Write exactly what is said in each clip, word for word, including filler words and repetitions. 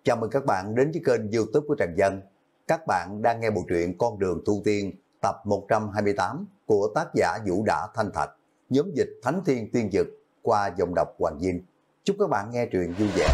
Chào mừng các bạn đến với kênh YouTube của Trần Dân. Các bạn đang nghe bộ truyện Con đường tu tiên tập một trăm hai mươi tám của tác giả Vũ Đã Thanh Thạch, nhóm dịch Thánh Thiên Tiên Dực qua dòng đọc Hoàng Dinh. Chúc các bạn nghe truyện vui vẻ.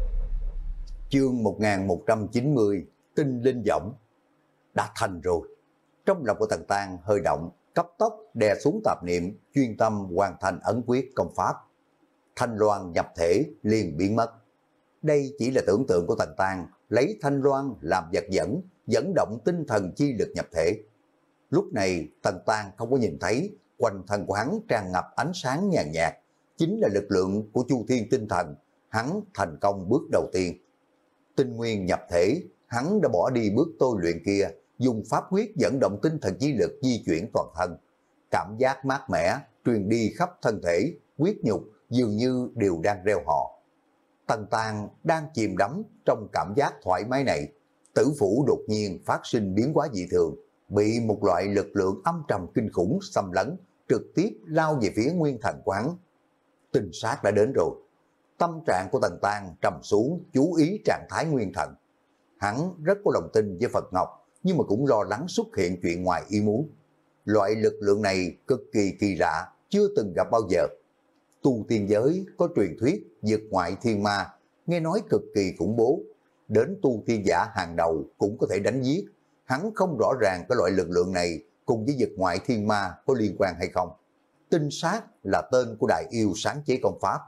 Chương một nghìn một trăm chín mươi, Tinh Linh Võng. Đã thành rồi. Trong lòng của Tần Tang hơi động, cấp tốc đè xuống tạp niệm, chuyên tâm hoàn thành ấn quyết công pháp. Thanh loan nhập thể liền biến mất. Đây chỉ là tưởng tượng của Tần Tang, lấy thanh loan làm vật dẫn, dẫn động tinh thần chi lực nhập thể. Lúc này Tần Tang không có nhìn thấy, quanh thân của hắn tràn ngập ánh sáng nhàn nhạt, chính là lực lượng của Chu Thiên tinh thần. Hắn thành công bước đầu tiên. Tinh nguyên nhập thể, hắn đã bỏ đi bước tôi luyện kia, dùng pháp quyết dẫn động tinh thần chi lực di chuyển toàn thân. Cảm giác mát mẻ truyền đi khắp thân thể, huyết nhục dường như đều đang reo hò. Tần Tang đang chìm đắm trong cảm giác thoải mái này, tử phủ đột nhiên phát sinh biến hóa dị thường, bị một loại lực lượng âm trầm kinh khủng xâm lấn, trực tiếp lao về phía nguyên thần quán. Tinh sát đã đến rồi. Tâm trạng của Tần Tang trầm xuống, chú ý trạng thái nguyên thần. Hắn rất có lòng tin với Phật Ngọc, nhưng mà cũng lo lắng xuất hiện chuyện ngoài ý muốn. Loại lực lượng này cực kỳ kỳ lạ, chưa từng gặp bao giờ. Tu tiên giới có truyền thuyết vượt ngoại thiên ma, nghe nói cực kỳ khủng bố. Đến tu tiên giả hàng đầu cũng có thể đánh giết. Hắn không rõ ràng cái loại lực lượng này cùng với vượt ngoại thiên ma có liên quan hay không. Tinh sát là tên của đại yêu sáng chế công pháp.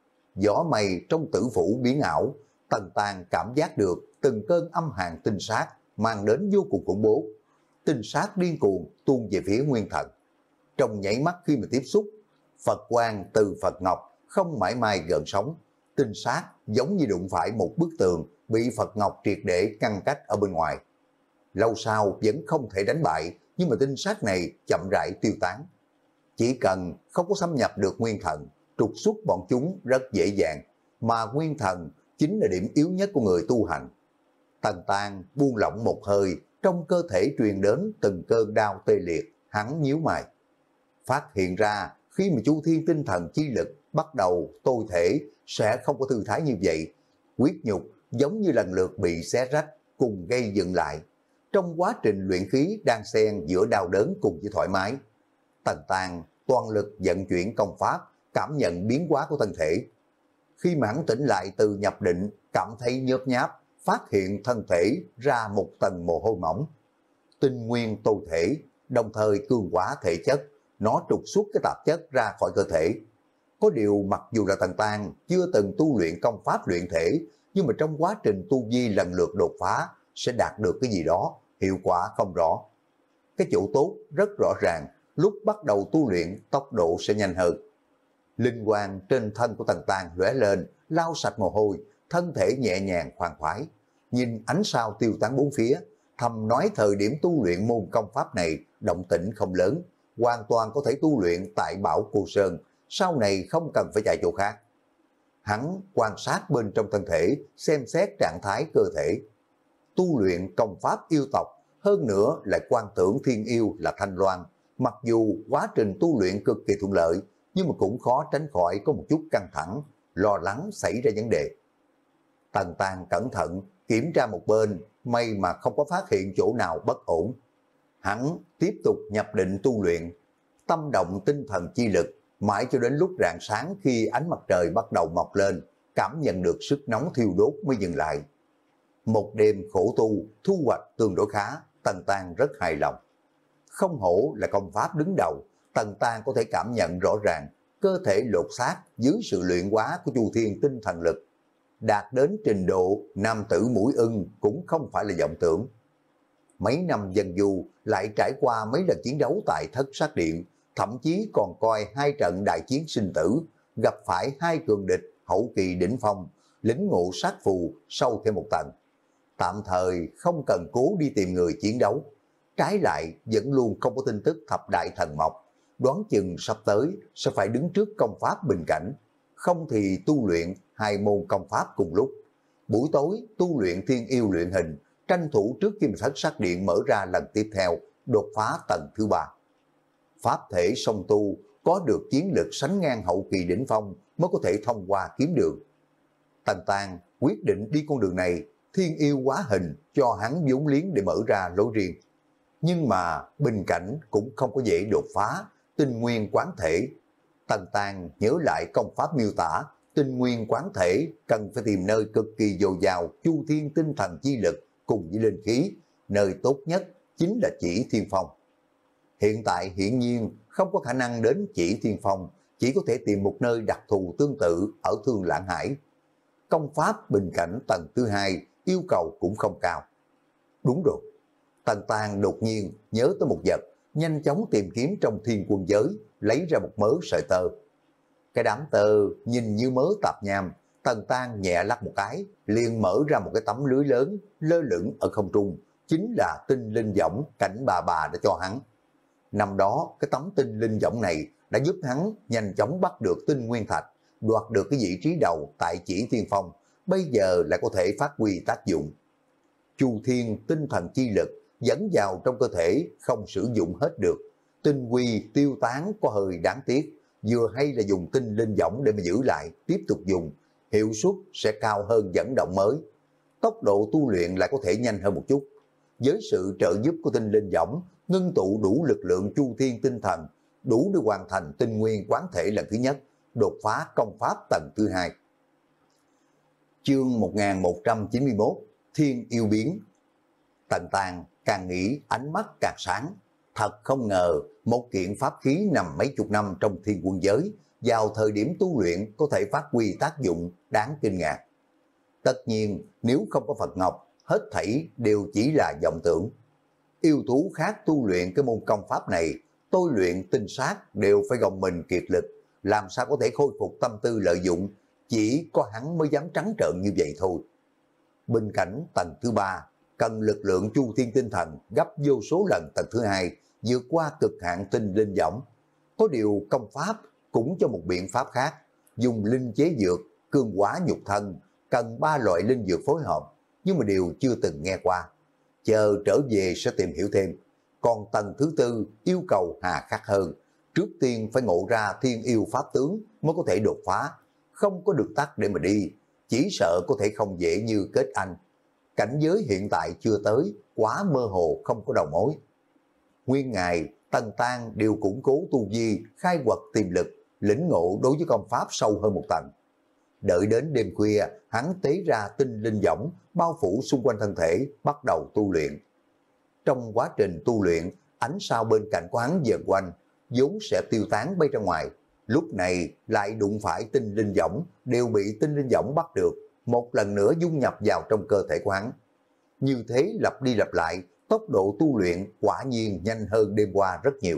Gió mây trong tử phủ biến ảo, Tần Tang cảm giác được từng cơn âm hàn tinh sát mang đến vô cùng khủng bố. Tinh sát điên cuồng tuôn về phía nguyên thần. Trong nhảy mắt khi mà tiếp xúc, Phật quang từ Phật Ngọc không mãi mai gợn sóng. Tinh sát giống như đụng phải một bức tường bị Phật Ngọc triệt để ngăn cách ở bên ngoài. Lâu sau vẫn không thể đánh bại, nhưng mà tinh sát này chậm rãi tiêu tán. Chỉ cần không có xâm nhập được nguyên thần, trục xuất bọn chúng rất dễ dàng, mà nguyên thần chính là điểm yếu nhất của người tu hành. Tần Tang buông lỏng một hơi, trong cơ thể truyền đến từng cơn đau tê liệt, hắn nhíu mày. Phát hiện ra khi mà Chu Thiên tinh thần chi lực bắt đầu tôi thể sẽ không có thư thái như vậy. Huyết nhục giống như lần lượt bị xé rách cùng gây dựng lại. Trong quá trình luyện khí đang xen giữa đau đớn cùng với thoải mái. Tần Tang toàn lực vận chuyển công pháp, cảm nhận biến hóa của thân thể. Khi mà hắn tỉnh lại từ nhập định, cảm thấy nhớp nháp, phát hiện thân thể ra một tầng mồ hôi mỏng. Tinh nguyên tôi thể, đồng thời cường hóa thể chất, nó trục xuất cái tạp chất ra khỏi cơ thể. Có điều mặc dù là Tần Tang chưa từng tu luyện công pháp luyện thể, nhưng mà trong quá trình tu vi lần lượt đột phá sẽ đạt được cái gì đó, hiệu quả không rõ. Cái chỗ tốt rất rõ ràng, lúc bắt đầu tu luyện tốc độ sẽ nhanh hơn. Linh quang trên thân của Tần Tang lóe lên, lau sạch mồ hôi, thân thể nhẹ nhàng khoan khoái. Nhìn ánh sao tiêu tán bốn phía, thầm nói thời điểm tu luyện môn công pháp này động tĩnh không lớn, hoàn toàn có thể tu luyện tại Bảo Cô Sơn, sau này không cần phải chạy chỗ khác. Hắn quan sát bên trong thân thể, xem xét trạng thái cơ thể. Tu luyện công pháp yêu tộc, hơn nữa lại quan tưởng thiên yêu là Thanh Loan. Mặc dù quá trình tu luyện cực kỳ thuận lợi, nhưng mà cũng khó tránh khỏi có một chút căng thẳng, lo lắng xảy ra vấn đề. Tần Tang cẩn thận kiểm tra một bên, may mà không có phát hiện chỗ nào bất ổn. Hắn tiếp tục nhập định tu luyện, tâm động tinh thần chi lực, mãi cho đến lúc rạng sáng khi ánh mặt trời bắt đầu mọc lên, cảm nhận được sức nóng thiêu đốt mới dừng lại. Một đêm khổ tu, thu hoạch tương đối khá, Tần Tang rất hài lòng. Không hổ là công pháp đứng đầu, Tần Tang có thể cảm nhận rõ ràng, cơ thể lột xác dưới sự luyện hóa của Chu Thiên tinh thần lực. Đạt đến trình độ nam tử mũi ưng cũng không phải là vọng tưởng. Mấy năm dân du lại trải qua mấy lần chiến đấu tại Thất Sát Điện, thậm chí còn coi hai trận đại chiến sinh tử, gặp phải hai cường địch hậu kỳ đỉnh phong, lĩnh ngộ sát phù sâu thêm một tầng. Tạm thời không cần cố đi tìm người chiến đấu, trái lại vẫn luôn không có tin tức thập đại thần mộc, đoán chừng sắp tới sẽ phải đứng trước công pháp bình cảnh, không thì tu luyện hai môn công pháp cùng lúc. Buổi tối tu luyện thiên yêu luyện hình, tranh thủ trước khi Thất Sát Điện mở ra lần tiếp theo, đột phá tầng thứ ba. Pháp thể song tu có được chiến lực sánh ngang hậu kỳ đỉnh phong mới có thể thông qua kiếm đường. Tần Tang quyết định đi con đường này, thiên yêu hóa hình cho hắn vốn liếng để mở ra lối riêng. Nhưng mà bình cảnh cũng không có dễ đột phá, tinh nguyên quán thể. Tần Tàng nhớ lại công pháp miêu tả, tinh nguyên quán thể cần phải tìm nơi cực kỳ dồi dào chu thiên tinh thần chi lực cùng với linh khí, nơi tốt nhất chính là chỉ thiên phong. Hiện tại hiển nhiên không có khả năng đến chỉ thiên phong, chỉ có thể tìm một nơi đặc thù tương tự ở Thương Lãng Hải. Công pháp bình cảnh tầng thứ hai yêu cầu cũng không cao. Đúng rồi, Tần Tàng đột nhiên nhớ tới một vật, nhanh chóng tìm kiếm trong thiên quân giới, lấy ra một mớ sợi tơ. Cái đám tơ nhìn như mớ tạp nham, Tần Tàng nhẹ lắc một cái, liền mở ra một cái tấm lưới lớn, lơ lửng ở không trung, chính là tinh linh võng cảnh bà bà đã cho hắn. Năm đó, cái tấm tinh linh võng này đã giúp hắn nhanh chóng bắt được tinh nguyên thạch, đoạt được cái vị trí đầu tại chỉ thiên phong, bây giờ lại có thể phát huy tác dụng. Chu thiên tinh thần chi lực dẫn vào trong cơ thể không sử dụng hết được, tinh quy tiêu tán có hơi đáng tiếc, vừa hay là dùng tinh linh võng để mà giữ lại, tiếp tục dùng, hiệu suất sẽ cao hơn dẫn động mới. Tốc độ tu luyện lại có thể nhanh hơn một chút. Với sự trợ giúp của tinh linh võng, ngưng tụ đủ lực lượng chu thiên tinh thần, đủ để hoàn thành tinh nguyên quán thể lần thứ nhất, đột phá công pháp tầng thứ hai. Chương một nghìn một trăm chín mươi mốt, Thiên Yêu Biến. Tần Tàng càng nghĩ ánh mắt càng sáng. Thật không ngờ một kiện pháp khí nằm mấy chục năm trong thiên quân giới, vào thời điểm tu luyện có thể phát huy tác dụng đáng kinh ngạc. Tất nhiên nếu không có Phật Ngọc, hết thảy đều chỉ là vọng tưởng. Yêu thú khác tu luyện cái môn công pháp này, tôi luyện tinh sát đều phải gồng mình kiệt lực, làm sao có thể khôi phục tâm tư lợi dụng, chỉ có hắn mới dám trắng trợn như vậy thôi. Bên cạnh tầng thứ ba, cần lực lượng chu thiên tinh thần gấp vô số lần tầng thứ hai, vượt qua cực hạn tinh linh võng. Có điều công pháp cũng cho một biện pháp khác, dùng linh chế dược, cương hóa nhục thân, cần ba loại linh dược phối hợp, nhưng mà đều chưa từng nghe qua. Chờ trở về sẽ tìm hiểu thêm. Còn tầng thứ tư yêu cầu hà khắc hơn, trước tiên phải ngộ ra thiên yêu pháp tướng mới có thể đột phá, không có được tắt để mà đi, chỉ sợ có thể không dễ như kết anh. Cảnh giới hiện tại chưa tới, quá mơ hồ không có đầu mối. Nguyên ngày, Tần Tàng đều củng cố tu vi, khai quật tiềm lực, lĩnh ngộ đối với công pháp sâu hơn một tầng. Đợi đến đêm khuya, hắn tế ra tinh linh võng, bao phủ xung quanh thân thể, bắt đầu tu luyện. Trong quá trình tu luyện, ánh sao bên cạnh của hắn dần quanh, vốn sẽ tiêu tán bay ra ngoài. Lúc này lại đụng phải tinh linh võng, đều bị tinh linh võng bắt được, một lần nữa dung nhập vào trong cơ thể của hắn. Như thế lặp đi lặp lại, tốc độ tu luyện quả nhiên nhanh hơn đêm qua rất nhiều.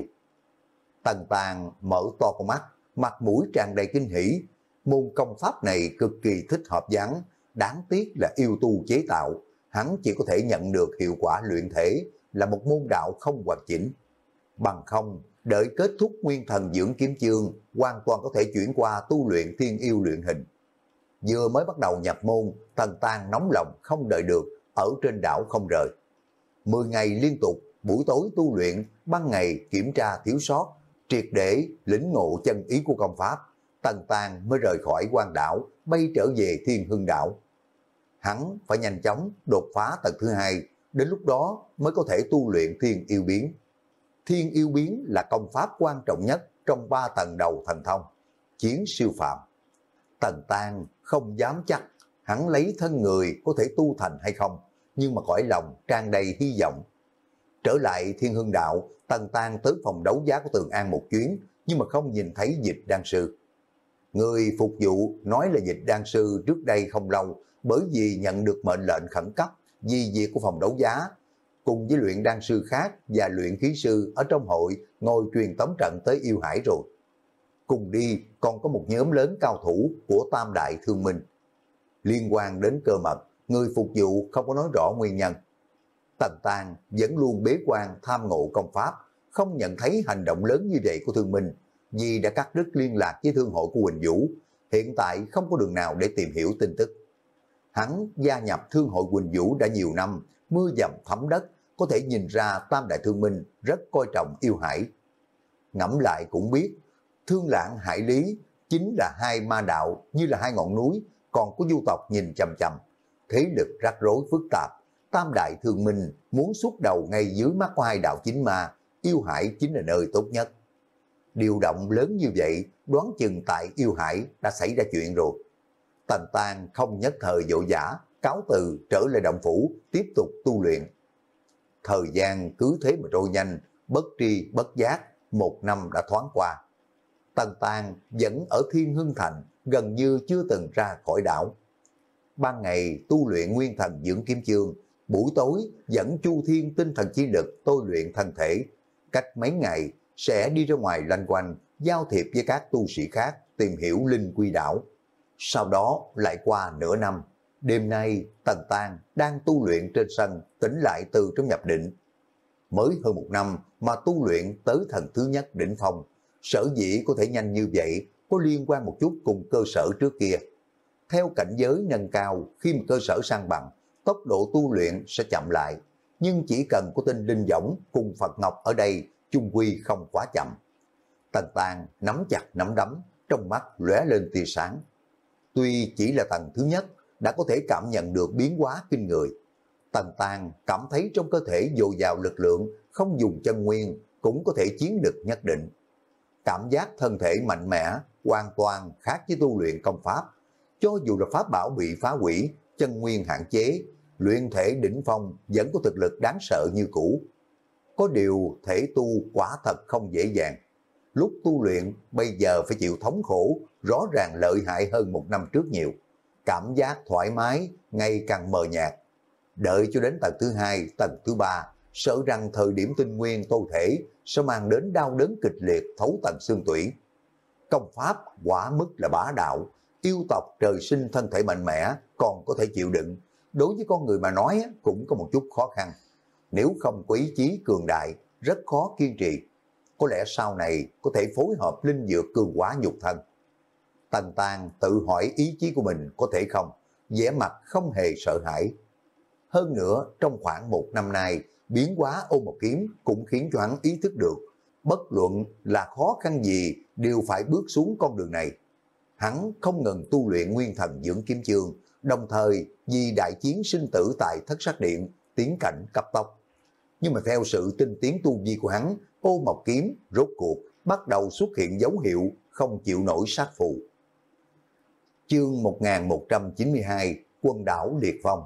Tần Tàng mở to con mắt, mặt mũi tràn đầy kinh hỉ. Môn công pháp này cực kỳ thích hợp với hắn, đáng tiếc là yêu tu chế tạo, hắn chỉ có thể nhận được hiệu quả luyện thể, là một môn đạo không hoàn chỉnh. Bằng không, đợi kết thúc nguyên thần dưỡng kiếm chương, hoàn toàn có thể chuyển qua tu luyện thiên yêu luyện hình. Vừa mới bắt đầu nhập môn, Tần Tàng nóng lòng không đợi được, ở trên đảo không rời. Mười ngày liên tục, buổi tối tu luyện, ban ngày kiểm tra thiếu sót, triệt để lĩnh ngộ chân ý của công pháp, Tần Tàng mới rời khỏi Quan đảo, bay trở về Thiên Hưng đảo. Hắn phải nhanh chóng đột phá tầng thứ hai, đến lúc đó mới có thể tu luyện Thiên Yêu Biến. Thiên Yêu Biến là công pháp quan trọng nhất trong ba tầng đầu thần thông, chiến siêu phạm. Tần Tàng không dám chắc hắn lấy thân người có thể tu thành hay không, nhưng mà cõi lòng tràn đầy hy vọng. Trở lại Thiên Hưng đạo, Tần Tàng tới phòng đấu giá của Tường An một chuyến, nhưng mà không nhìn thấy Dịch Đan sư. Người phục vụ nói là Dịch Đan sư trước đây không lâu, bởi vì nhận được mệnh lệnh khẩn cấp vì việc của phòng đấu giá, cùng với luyện đan sư khác và luyện khí sư ở trong hội ngồi truyền tống trận tới Yêu Hải rồi. Cùng đi còn có một nhóm lớn cao thủ của Tam Đại Thương Minh. Liên quan đến cơ mật, người phục vụ không có nói rõ nguyên nhân. Tần Tàng vẫn luôn bế quan tham ngộ công pháp, không nhận thấy hành động lớn như vậy của Thương Minh, vì đã cắt đứt liên lạc với thương hội của Quỳnh Vũ, hiện tại không có đường nào để tìm hiểu tin tức. Hắn gia nhập thương hội Quỳnh Vũ đã nhiều năm, mưa dầm thấm đất, có thể nhìn ra Tam Đại Thương Minh rất coi trọng Yêu Hải. Ngẫm lại cũng biết, Thương Lãng Hải Lý chính là hai ma đạo như là hai ngọn núi, còn có du tộc nhìn chằm chằm. thế lực rắc rối phức tạp, tam đại thương minh muốn xuất đầu ngay dưới mắt của hai đạo chính ma, Yêu Hải chính là nơi tốt nhất. Điều động lớn như vậy, đoán chừng tại Yêu Hải đã xảy ra chuyện rồi. Tần Tang không nhất thời vội vã, cáo từ trở lại động phủ, tiếp tục tu luyện. Thời gian cứ thế mà trôi nhanh, bất tri bất giác, một năm đã thoáng qua. Tần Tang vẫn ở Thiên Hưng Thành, gần như chưa từng ra khỏi đảo. Ban ngày tu luyện nguyên thần dưỡng kiếm chương, buổi tối dẫn Chu Thiên tinh thần chi lực tôi luyện thân thể. Cách mấy ngày sẽ đi ra ngoài lanh quanh, giao thiệp với các tu sĩ khác, tìm hiểu linh quy đảo. Sau đó lại qua nửa năm, đêm nay Tần Tang đang tu luyện trên sân, tỉnh lại từ trong nhập định. Mới hơn một năm mà tu luyện tới thần thứ nhất đỉnh phong, sở dĩ có thể nhanh như vậy có liên quan một chút cùng cơ sở trước kia. Theo cảnh giới nâng cao, khi mà cơ sở sang bằng, tốc độ tu luyện sẽ chậm lại, nhưng chỉ cần có tinh linh võng cùng Phật Ngọc ở đây, chung quy không quá chậm. Tần Tang nắm chặt nắm đấm, trong mắt lóe lên tia sáng. Tuy chỉ là tầng thứ nhất, đã có thể cảm nhận được biến hóa kinh người. Tần Tang cảm thấy trong cơ thể dồi dào lực lượng, không dùng chân nguyên cũng có thể chiến lực nhất định. Cảm giác thân thể mạnh mẽ, hoàn toàn khác với tu luyện công pháp. Cho dù là pháp bảo bị phá hủy, chân nguyên hạn chế, luyện thể đỉnh phong vẫn có thực lực đáng sợ như cũ. Có điều thể tu quả thật không dễ dàng. Lúc tu luyện bây giờ phải chịu thống khổ, rõ ràng lợi hại hơn một năm trước nhiều. Cảm giác thoải mái ngày càng mờ nhạt. Đợi cho đến tầng thứ hai, tầng thứ ba, sợ rằng thời điểm tinh nguyên tô thể sẽ mang đến đau đớn kịch liệt thấu tận xương tủy. Công pháp quả mức là bá đạo, yêu tộc trời sinh thân thể mạnh mẽ còn có thể chịu đựng. Đối với con người mà nói cũng có một chút khó khăn. Nếu không có ý chí cường đại, rất khó kiên trì. Có lẽ sau này có thể phối hợp linh dược cường hóa nhục thân. Tần Tang tự hỏi ý chí của mình có thể không, vẻ mặt không hề sợ hãi. Hơn nữa, trong khoảng một năm nay, biến hóa ôm một kiếm cũng khiến cho hắn ý thức được, bất luận là khó khăn gì đều phải bước xuống con đường này. Hắn không ngừng tu luyện nguyên thần dưỡng kiếm chương, đồng thời vì đại chiến sinh tử tại Thất Sát Điện, tiến cảnh cấp tốc. Nhưng mà theo sự tinh tiến tu vi của hắn, ô mộc kiếm rốt cuộc bắt đầu xuất hiện dấu hiệu không chịu nổi sát phù. Chương một nghìn một trăm chín mươi hai, Quân đảo Liệt Phong.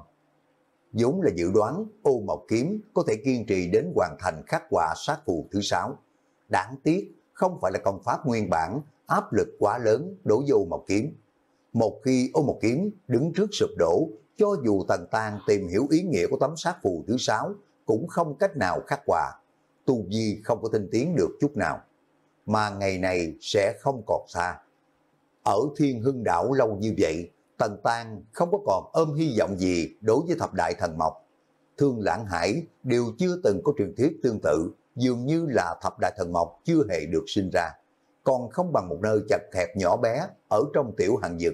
Vốn là dự đoán ô mộc kiếm có thể kiên trì đến hoàn thành khắc họa sát phù thứ sáu. Đáng tiếc không phải là công pháp nguyên bản, áp lực quá lớn đối với ô mộc kiếm. Một khi ô mộc kiếm đứng trước sụp đổ, cho dù Tần Tang tìm hiểu ý nghĩa của tấm sát phù thứ sáu, cũng không cách nào khắc họa. Tu vi không có tinh tiến được chút nào. Mà ngày này sẽ không còn xa. Ở Thiên Hưng đảo lâu như vậy, Tần Tang không có còn ôm hy vọng gì đối với thập đại thần mộc. Thương Lãng Hải đều chưa từng có truyền thuyết tương tự, dường như là thập đại thần mộc chưa hề được sinh ra, còn không bằng một nơi chật hẹp nhỏ bé ở trong tiểu hàng dực.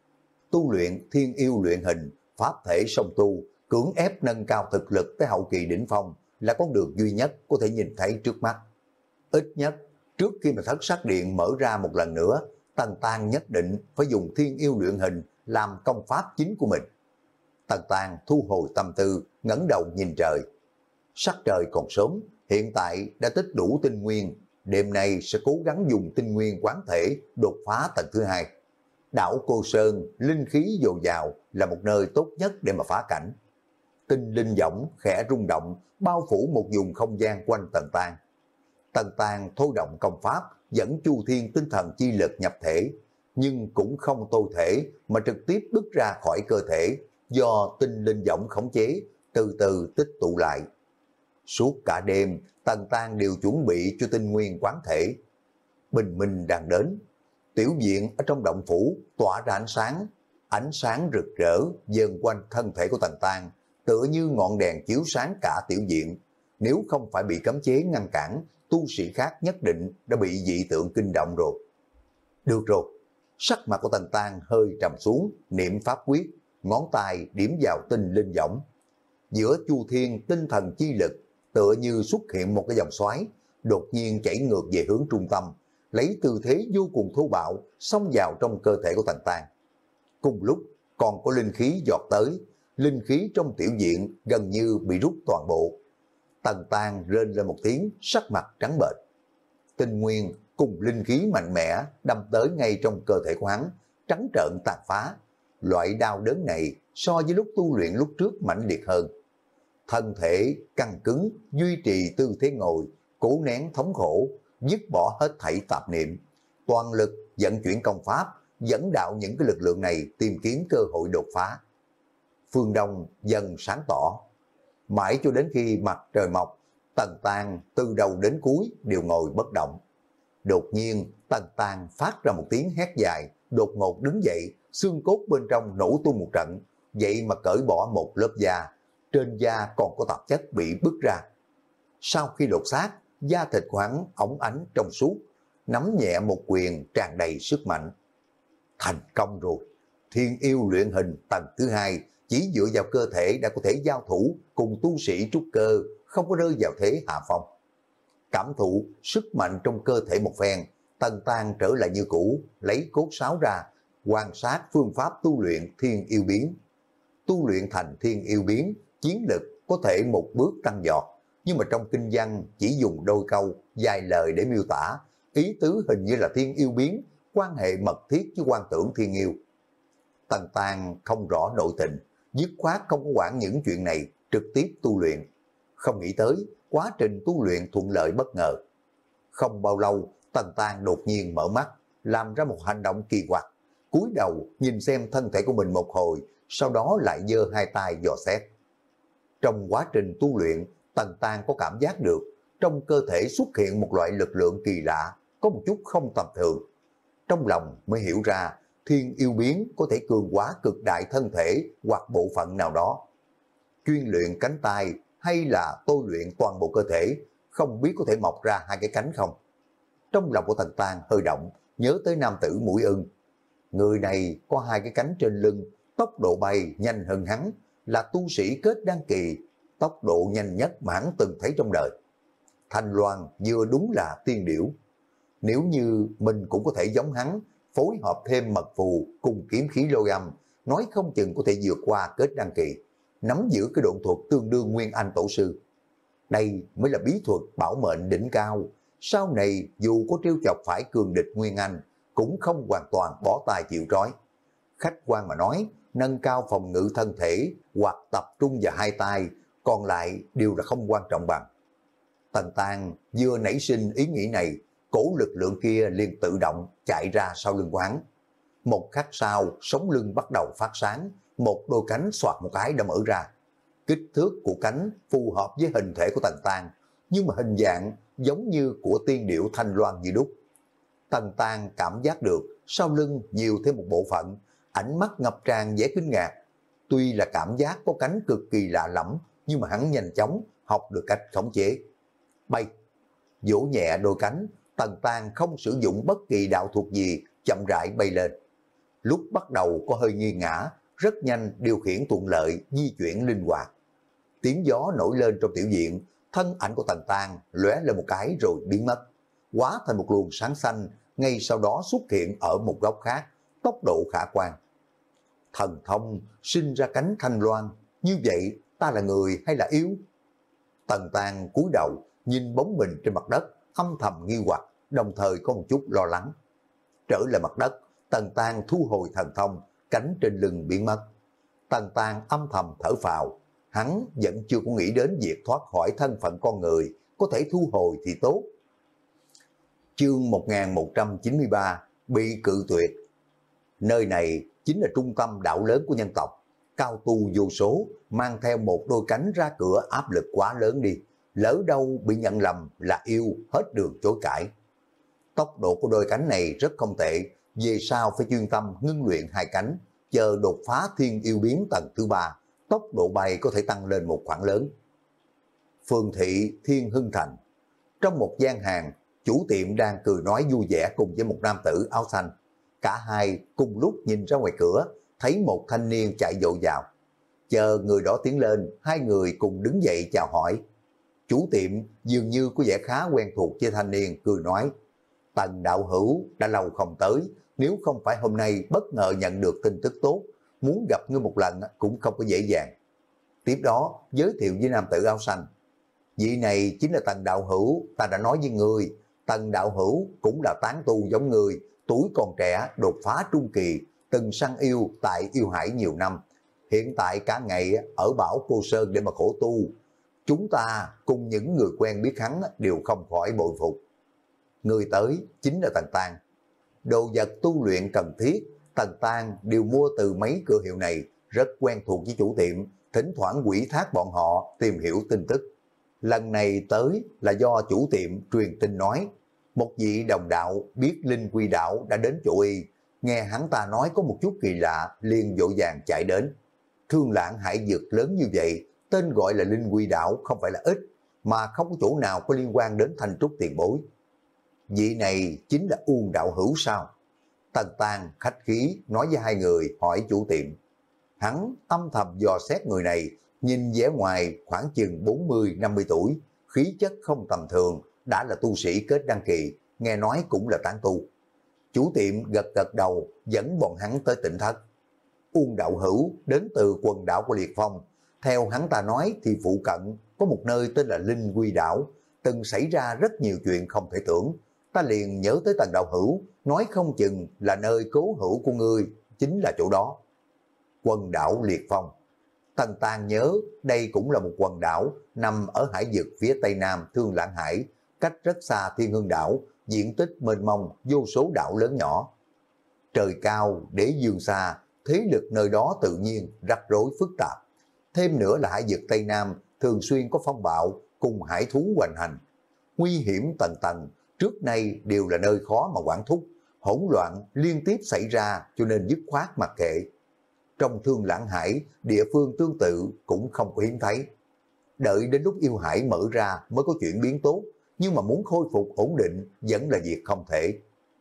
Tu luyện thiên yêu luyện hình, pháp thể song tu, cưỡng ép nâng cao thực lực tới hậu kỳ đỉnh phong là con đường duy nhất có thể nhìn thấy trước mắt. Ít nhất, trước khi mà Thất Sát Điện mở ra một lần nữa, Tần Tang nhất định phải dùng thiên yêu luyện hình làm công pháp chính của mình. Tần Tang thu hồi tâm tư, ngẩng đầu nhìn trời. Sắc trời còn sớm, hiện tại đã tích đủ tinh nguyên, đêm nay sẽ cố gắng dùng tinh nguyên quán thể đột phá tầng thứ hai. Đảo Cô Sơn, linh khí dồi dào là một nơi tốt nhất để mà phá cảnh. Tinh linh võng khẽ rung động, bao phủ một vùng không gian quanh Tần Tang. Tần Tang thôi động công pháp, dẫn Chu Thiên tinh thần chi lực nhập thể, nhưng cũng không tôi thể mà trực tiếp bước ra khỏi cơ thể, do tinh linh võng khống chế, từ từ tích tụ lại. Suốt cả đêm, Tần Tang đều chuẩn bị cho tinh nguyên quán thể. Bình minh đang đến, tiểu viện ở trong động phủ tỏa ra ánh sáng, ánh sáng rực rỡ dần quanh thân thể của Tần Tang, tựa như ngọn đèn chiếu sáng cả tiểu viện. Nếu không phải bị cấm chế ngăn cản, tu sĩ khác nhất định đã bị dị tượng kinh động rồi. Được rồi, sắc mặt của Tần Tang hơi trầm xuống, niệm pháp quyết, ngón tay điểm vào tinh linh võng. Giữa Chu Thiên tinh thần chi lực tựa như xuất hiện một cái dòng xoáy, đột nhiên chảy ngược về hướng trung tâm, lấy tư thế vô cùng thô bạo xông vào trong cơ thể của Tần Tang. Cùng lúc còn có linh khí giọt tới, linh khí trong tiểu viện gần như bị rút toàn bộ. Tần Tang rên lên một tiếng, sắc mặt trắng bệch. Tinh nguyên cùng linh khí mạnh mẽ đâm tới ngay trong cơ thể của hắn, trắng trợn tàn phá. Loại đau đớn này so với lúc tu luyện lúc trước mãnh liệt hơn. Thân thể căng cứng, duy trì tư thế ngồi, cố nén thống khổ, dứt bỏ hết thảy tạp niệm, toàn lực vận chuyển công pháp, dẫn đạo những cái lực lượng này tìm kiếm cơ hội đột phá. Phương Đông dần sáng tỏ, mãi cho đến khi mặt trời mọc, Tần Tang từ đầu đến cuối đều ngồi bất động. Đột nhiên, Tần Tang phát ra một tiếng hét dài, đột ngột đứng dậy, xương cốt bên trong nổ tung một trận, vậy mà cởi bỏ một lớp da, trên da còn có tạp chất bị bứt ra. Sau khi lột xác, da thịt của hắn óng ánh trong suốt, nắm nhẹ một quyền tràn đầy sức mạnh. Thành công rồi, thiên yêu luyện hình tầng thứ hai chỉ dựa vào cơ thể đã có thể giao thủ cùng tu sĩ trúc cơ, không có rơi vào thế hạ phong. Cảm thụ sức mạnh trong cơ thể một phen, Tần Tang trở lại như cũ, lấy cốt sáo ra, quan sát phương pháp tu luyện thiên yêu biến. Tu luyện thành thiên yêu biến, chiến lực có thể một bước tăng vọt, nhưng mà trong kinh văn chỉ dùng đôi câu, vài lời để miêu tả, ý tứ hình như là thiên yêu biến, quan hệ mật thiết với quan tưởng thiên yêu. Tần Tang không rõ nội tình, dứt khoát không có quản những chuyện này, trực tiếp tu luyện. Không nghĩ tới, quá trình tu luyện thuận lợi bất ngờ. Không bao lâu, Tần Tang đột nhiên mở mắt, làm ra một hành động kỳ quặc, cúi đầu nhìn xem thân thể của mình một hồi, sau đó lại giơ hai tay dò xét. Trong quá trình tu luyện, Tần Tang có cảm giác được, trong cơ thể xuất hiện một loại lực lượng kỳ lạ, có một chút không tầm thường. Trong lòng mới hiểu ra, thiên yêu biến có thể cường hóa cực đại thân thể hoặc bộ phận nào đó. Chuyên luyện cánh tay hay là tôi luyện toàn bộ cơ thể, không biết có thể mọc ra hai cái cánh không? Trong lòng của Tần Tang hơi động, nhớ tới nam tử mũi ưng. Người này có hai cái cánh trên lưng, tốc độ bay nhanh hơn hắn, là tu sĩ kết đan kỳ, tốc độ nhanh nhất mà hắn từng thấy trong đời. Thanh Loan vừa đúng là tiên điểu. Nếu như mình cũng có thể giống hắn, phối hợp thêm mật phù cùng kiếm khí lôi âm, nói không chừng có thể vượt qua kết đan kỳ, nắm giữ cái độn thuật tương đương Nguyên Anh tổ sư. Đây mới là bí thuật bảo mệnh đỉnh cao, sau này dù có trêu chọc phải cường địch Nguyên Anh, cũng không hoàn toàn bỏ tay chịu trói. Khách quan mà nói, nâng cao phòng ngự thân thể hoặc tập trung vào hai tay, còn lại đều là không quan trọng bằng. Tần Tang vừa nảy sinh ý nghĩ này, cổ lực lượng kia liền tự động chạy ra sau lưng quán. Một khắc sau, sống lưng bắt đầu phát sáng, một đôi cánh xoạt một cái đã mở ra. Kích thước của cánh phù hợp với hình thể của Tần Tang, nhưng mà hình dạng giống như của tiên điểu Thanh Loan như đúc. Tần Tang cảm giác được sau lưng nhiều thêm một bộ phận, ánh mắt ngập tràn vẻ kinh ngạc. Tuy là cảm giác có cánh cực kỳ lạ lẫm, nhưng mà hắn nhanh chóng học được cách khống chế. Bay, vỗ nhẹ đôi cánh, Tần Tang không sử dụng bất kỳ đạo thuật gì, chậm rãi bay lên. Lúc bắt đầu có hơi nghi ngã, rất nhanh điều khiển thuận lợi, di chuyển linh hoạt. Tiếng gió nổi lên trong tiểu viện, thân ảnh của Tần Tang lóe lên một cái rồi biến mất, hóa thành một luồng sáng xanh, ngay sau đó xuất hiện ở một góc khác, tốc độ khả quan. Thần thông sinh ra cánh thanh loan, như vậy ta là người hay là yêu? Tần Tang cúi đầu nhìn bóng mình trên mặt đất, âm thầm nghi hoặc, đồng thời có một chút lo lắng. Trở lại mặt đất, Tần Tang thu hồi thần thông, cánh trên lưng biến mất. Tần Tang âm thầm thở phào, hắn vẫn chưa có nghĩ đến việc thoát khỏi thân phận con người, có thể thu hồi thì tốt. Chương một nghìn một trăm chín mươi ba, bị cự tuyệt. Nơi này chính là trung tâm đảo lớn của nhân tộc, cao tu vô số, mang theo một đôi cánh ra cửa áp lực quá lớn đi, lỡ đâu bị nhận lầm là yêu, hết đường chối cãi. Tốc độ của đôi cánh này rất không tệ, về sau phải chuyên tâm ngưng luyện hai cánh, chờ đột phá thiên yêu biến tầng thứ ba, tốc độ bay có thể tăng lên một khoảng lớn. Phường thị Thiên Hưng Thành, trong một gian hàng, chủ tiệm đang cười nói vui vẻ cùng với một nam tử áo xanh. Cả hai cùng lúc nhìn ra ngoài cửa, thấy một thanh niên chạy vội vào. Chờ người đó tiến lên, hai người cùng đứng dậy chào hỏi. Chủ tiệm dường như có vẻ khá quen thuộc với thanh niên, cười nói: Tần đạo hữu đã lâu không tới, nếu không phải hôm nay bất ngờ nhận được tin tức tốt, muốn gặp ngươi một lần cũng không có dễ dàng. Tiếp đó giới thiệu với nam tử áo xanh. Vị này chính là Tần đạo hữu, ta đã nói với ngươi, Tần đạo hữu cũng là tán tu giống ngươi, tuổi còn trẻ đột phá trung kỳ, từng săn yêu tại yêu hải nhiều năm. Hiện tại cả ngày ở Bảo Cô Sơn để mà khổ tu. Chúng ta cùng những người quen biết hắn đều không khỏi bội phục. Người tới chính là Tần Tang. Đồ vật tu luyện cần thiết, Tần Tang đều mua từ mấy cửa hiệu này, rất quen thuộc với chủ tiệm, thỉnh thoảng ủy thác bọn họ tìm hiểu tin tức. Lần này tới là do chủ tiệm truyền tin nói, một vị đồng đạo biết Linh Quy Đảo đã đến chỗ y, nghe hắn ta nói có một chút kỳ lạ, liền vội vàng chạy đến. Thương Lãng hải dược lớn như vậy, tên gọi là Linh Quy Đảo không phải là ít, mà không có chỗ nào có liên quan đến Thanh Trúc tiền bối. Vị này chính là Uông đạo hữu sao? Tần Tang khách khí nói với hai người hỏi chủ tiệm. Hắn âm thầm dò xét người này, nhìn vẻ ngoài khoảng chừng bốn mươi năm mươi tuổi, khí chất không tầm thường, đã là tu sĩ kết đăng kỳ, nghe nói cũng là tán tu. Chủ tiệm gật gật đầu dẫn bọn hắn tới tỉnh thất. Uông đạo hữu đến từ quần đảo của Liệt Phong. Theo hắn ta nói thì phụ cận có một nơi tên là Linh Quy Đảo, từng xảy ra rất nhiều chuyện không thể tưởng. Ta liền nhớ tới Tần đạo hữu, nói không chừng là nơi cố hữu của ngươi, chính là chỗ đó. Quần đảo Liệt Phong. Tần Tang nhớ đây cũng là một quần đảo nằm ở hải vực phía tây nam Thương Lãng Hải, cách rất xa Thiên Hương Đảo, diện tích mênh mông, vô số đảo lớn nhỏ. Trời cao, đế dương xa, thế lực nơi đó tự nhiên rắc rối phức tạp. Thêm nữa là hải vực tây nam thường xuyên có phong bạo cùng hải thú hoành hành. Nguy hiểm tầng tầng, trước nay đều là nơi khó mà quản thúc, hỗn loạn liên tiếp xảy ra cho nên dứt khoát mặc kệ. Trong Thương Lãng Hải, địa phương tương tự cũng không có hiếm thấy. Đợi đến lúc yêu hải mở ra mới có chuyển biến tốt, nhưng mà muốn khôi phục ổn định vẫn là việc không thể.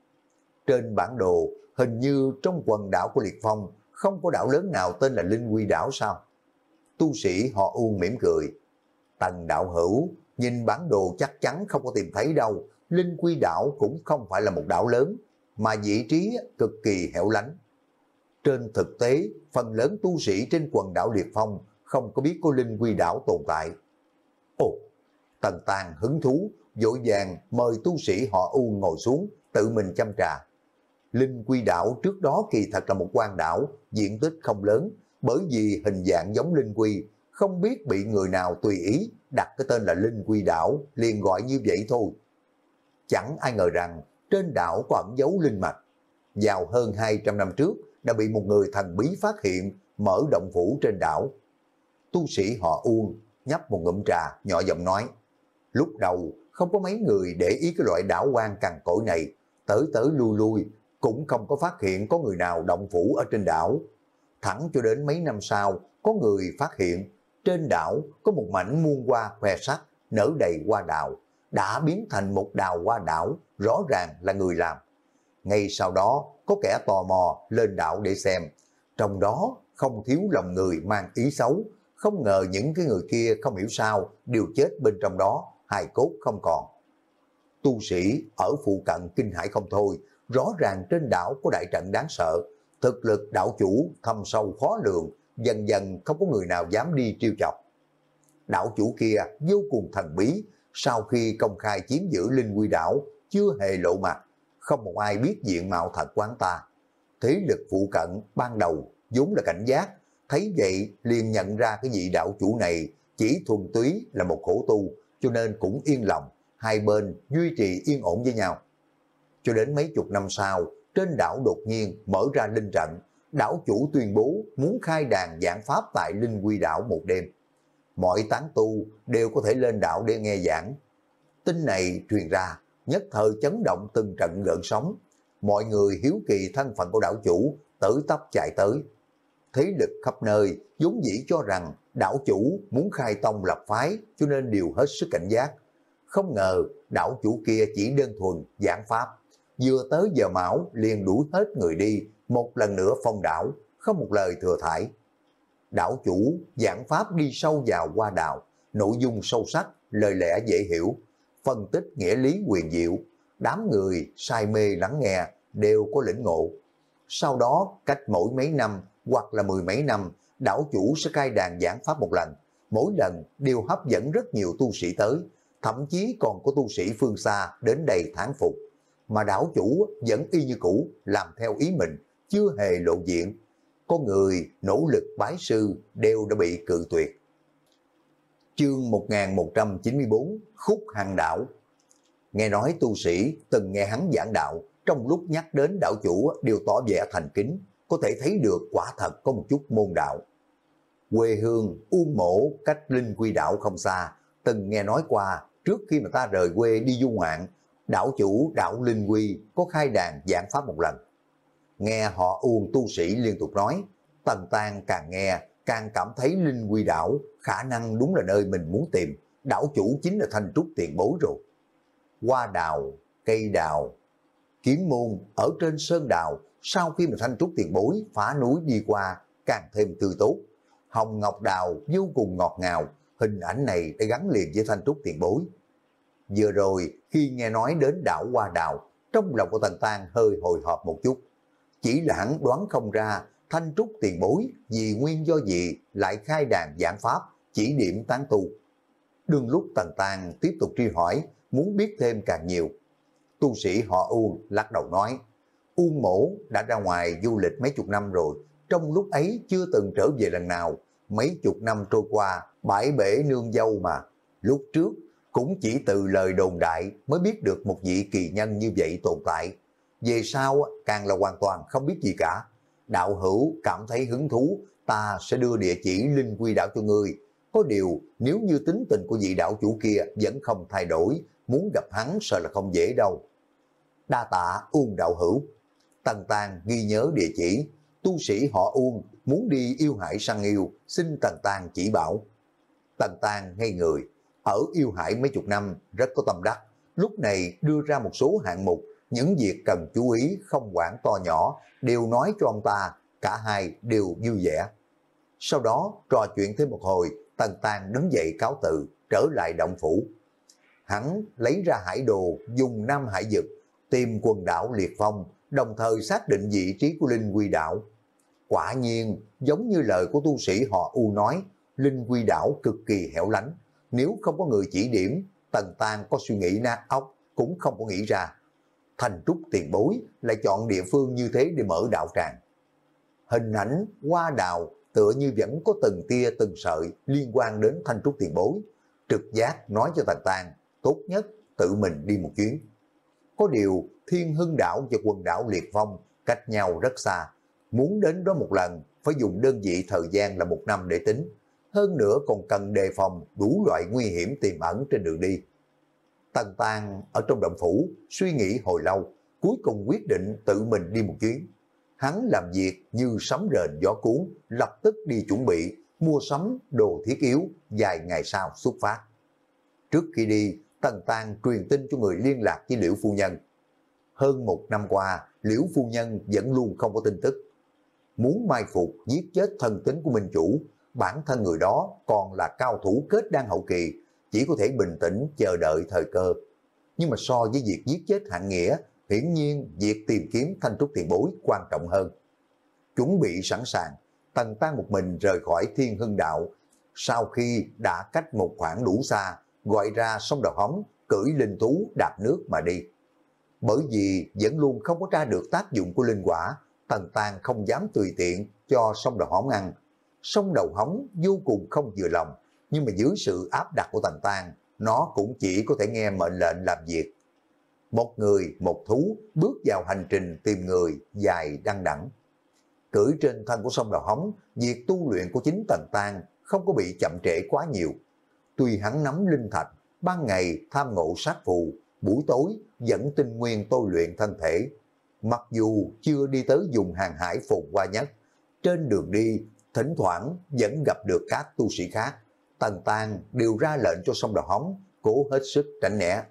Trên bản đồ, hình như trong quần đảo của Liệt Phong không có đảo lớn nào tên là Linh Quy Đảo sao? Tu sĩ họ Uông mỉm cười. Tần đạo hữu, nhìn bản đồ chắc chắn không có tìm thấy đâu. Linh Quy Đảo cũng không phải là một đảo lớn, mà vị trí cực kỳ hẻo lánh. Trên thực tế, phần lớn tu sĩ trên quần đảo Liệt Phong không có biết có Linh Quy Đảo tồn tại. Ồ, Tần Tang hứng thú, vội vàng mời tu sĩ họ U ngồi xuống, tự mình chăm trà. Linh Quy Đảo trước đó kỳ thật là một quan đảo, diện tích không lớn, bởi vì hình dạng giống Linh Quy, không biết bị người nào tùy ý đặt cái tên là Linh Quy Đảo, liền gọi như vậy thôi. Chẳng ai ngờ rằng trên đảo có ẩn dấu linh mạch. Vào hơn hai trăm năm trước, đã bị một người thần bí phát hiện mở động phủ trên đảo. Tu sĩ họ Uông nhấp một ngụm trà, nhỏ giọng nói, lúc đầu không có mấy người để ý cái loại đảo quan cằn cỗi này, tới tới lui lui cũng không có phát hiện có người nào động phủ ở trên đảo. Thẳng cho đến mấy năm sau, có người phát hiện trên đảo có một mảnh muôn hoa khoe sắc, nở đầy hoa đào, đã biến thành một đào hoa đảo, rõ ràng là người làm. Ngay sau đó, có kẻ tò mò lên đảo để xem. Trong đó không thiếu lòng người mang ý xấu, không ngờ những cái người kia không hiểu sao đều chết bên trong đó, hài cốt không còn. Tu sĩ ở phụ cận kinh hãi không thôi, rõ ràng trên đảo có đại trận đáng sợ, thực lực đảo chủ thâm sâu khó lường, dần dần không có người nào dám đi trêu chọc. Đảo chủ kia vô cùng thần bí, sau khi công khai chiếm giữ Linh Quy Đảo, chưa hề lộ mặt, không một ai biết diện mạo thật quán ta. Thế lực phụ cận ban đầu vốn là cảnh giác, thấy vậy liền nhận ra cái vị đạo chủ này chỉ thuần túy là một khổ tu, cho nên cũng yên lòng, hai bên duy trì yên ổn với nhau. Cho đến mấy chục năm sau, trên đảo đột nhiên mở ra linh trận, đảo chủ tuyên bố muốn khai đàn giảng pháp tại Linh Quy Đảo một đêm. Mọi tán tu đều có thể lên đảo để nghe giảng. Tin này truyền ra, nhất thời chấn động từng trận gợn sóng. Mọi người hiếu kỳ thân phận của đảo chủ, tới tấp chạy tới. Thế lực khắp nơi vốn dĩ cho rằng đảo chủ muốn khai tông lập phái, cho nên đều hết sức cảnh giác. Không ngờ đảo chủ kia chỉ đơn thuần giảng pháp, vừa tới giờ mão liền đuổi hết người đi, một lần nữa phong đảo, không một lời thừa thải. Đảo chủ giảng pháp đi sâu vào hoa đào, nội dung sâu sắc, lời lẽ dễ hiểu, phân tích nghĩa lý huyền diệu, đám người say mê lắng nghe đều có lĩnh ngộ. Sau đó cách mỗi mấy năm hoặc là mười mấy năm, đảo chủ sẽ khai đàn giảng pháp một lần. Mỗi lần đều hấp dẫn rất nhiều tu sĩ tới, thậm chí còn có tu sĩ phương xa đến đây thán phục. Mà đảo chủ vẫn y như cũ, làm theo ý mình, chưa hề lộ diện. Có người nỗ lực bái sư đều đã bị cự tuyệt. Chương một nghìn một trăm chín mươi tư, Khúc Hằng Đạo. Nghe nói tu sĩ từng nghe hắn giảng đạo, trong lúc nhắc đến đạo chủ đều tỏ vẻ thành kính, có thể thấy được quả thật có một chút môn đạo. Quê hương Uông Mổ cách Linh Quy Đạo không xa, từng nghe nói qua trước khi mà ta rời quê đi du ngoạn, đạo chủ đạo Linh Quy có khai đàn giảng pháp một lần. Nghe họ Uông tu sĩ liên tục nói, Tần Tang càng nghe càng cảm thấy Linh Quy Đạo khả năng đúng là nơi mình muốn tìm, đạo chủ chính là Thanh Trúc tiền bối rồi. Hoa đào, cây đào, kiếm môn ở trên sơn đào, sau khi mà Thanh Trúc tiền bối phá núi đi qua càng thêm tươi tốt. Hồng ngọc đào vô cùng ngọt ngào, hình ảnh này đã gắn liền với Thanh Trúc tiền bối. Vừa rồi khi nghe nói đến đảo hoa đào, trong lòng của Tần Tang hơi hồi hộp một chút. Chỉ là hắn đoán không ra Thanh Trúc tiền bối vì nguyên do gì lại khai đàn giảng pháp chỉ điểm tán tu. Đương lúc Tần Tang tiếp tục truy hỏi, muốn biết thêm càng nhiều. Tu sĩ họ Uông lắc đầu nói, Uông Mổ đã ra ngoài du lịch mấy chục năm rồi, trong lúc ấy chưa từng trở về lần nào. Mấy chục năm trôi qua, bãi bể nương dâu mà. Lúc trước cũng chỉ từ lời đồn đại mới biết được một vị kỳ nhân như vậy tồn tại. Về sau càng là hoàn toàn không biết gì cả. Đạo hữu cảm thấy hứng thú, ta sẽ đưa địa chỉ Linh Quy Đạo cho ngươi. Có điều nếu như tính tình của vị đạo chủ kia vẫn không thay đổi, muốn gặp hắn sợ là không dễ đâu. Đa tạ Uông đạo hữu. Tần Tang ghi nhớ địa chỉ. Tu sĩ họ Uông muốn đi yêu hải săn yêu, xin Tần Tang chỉ bảo. Tần Tang ngây người, ở yêu hải mấy chục năm rất có tâm đắc, lúc này đưa ra một số hạng mục, những việc cần chú ý không quản to nhỏ đều nói cho ông ta, cả hai đều vui vẻ. Sau đó trò chuyện thêm một hồi, Tần Tang đứng dậy cáo từ, trở lại động phủ. Hắn lấy ra hải đồ, dùng Nam Hải Dực tìm quần đảo Liệt Phong, đồng thời xác định vị trí của Linh Quy Đạo. Quả nhiên giống như lời của tu sĩ họ U nói, Linh Quy Đảo cực kỳ hẻo lánh, nếu không có người chỉ điểm, Tần Tang có suy nghĩ nát óc cũng không có nghĩ ra. Thanh Trúc tiền bối lại chọn địa phương như thế để mở đạo tràng. Hình ảnh hoa đào tựa như vẫn có từng tia từng sợi liên quan đến Thanh Trúc tiền bối, trực giác nói cho Tần Tang tốt nhất tự mình đi một chuyến. Có điều Thiên Hưng Đảo và quần đảo Liệt Phong cách nhau rất xa, muốn đến đó một lần phải dùng đơn vị thời gian là một năm để tính, hơn nữa còn cần đề phòng đủ loại nguy hiểm tiềm ẩn trên đường đi. Tần Tang ở trong động phủ suy nghĩ hồi lâu, cuối cùng quyết định tự mình đi một chuyến. Hắn làm việc như sấm rền gió cuốn, lập tức đi chuẩn bị mua sắm đồ thiết yếu, vài ngày sau xuất phát. Trước khi đi, Tần Tang truyền tin cho người liên lạc với Liễu phu nhân. Hơn một năm qua, Liễu phu nhân vẫn luôn không có tin tức. Muốn mai phục giết chết thân tín của minh chủ, bản thân người đó còn là cao thủ kết đan hậu kỳ, chỉ có thể bình tĩnh chờ đợi thời cơ. Nhưng mà so với việc giết chết Hạng Nghĩa, hiển nhiên việc tìm kiếm Thanh Trúc tiền bối quan trọng hơn. Chuẩn bị sẵn sàng, Tần Tang một mình rời khỏi Thiên Hưng Đạo. Sau khi đã cách một khoảng đủ xa, gọi ra sông Đầu Hóng, cưỡi linh thú đạp nước mà đi. Bởi vì vẫn luôn không có tra được tác dụng của linh quả, Tần Tang không dám tùy tiện cho sông Đầu Hóng ăn. Sông Đầu Hóng vô cùng không vừa lòng, nhưng mà dưới sự áp đặt của Tần Tang, nó cũng chỉ có thể nghe mệnh lệnh làm việc. Một người, một thú bước vào hành trình tìm người dài đăng đẳng. Cưỡi trên thân của sông Đầu Hóng, việc tu luyện của chính Tần Tang không có bị chậm trễ quá nhiều. Tuy hắn nắm linh thạch, ban ngày tham ngộ sát phù, buổi tối dẫn tinh nguyên tôi luyện thân thể. Mặc dù chưa đi tới vùng hàng hải phồn hoa nhất, trên đường đi thỉnh thoảng vẫn gặp được các tu sĩ khác. Tần Tang đều ra lệnh cho sông Đầu Hóng cố hết sức tránh né.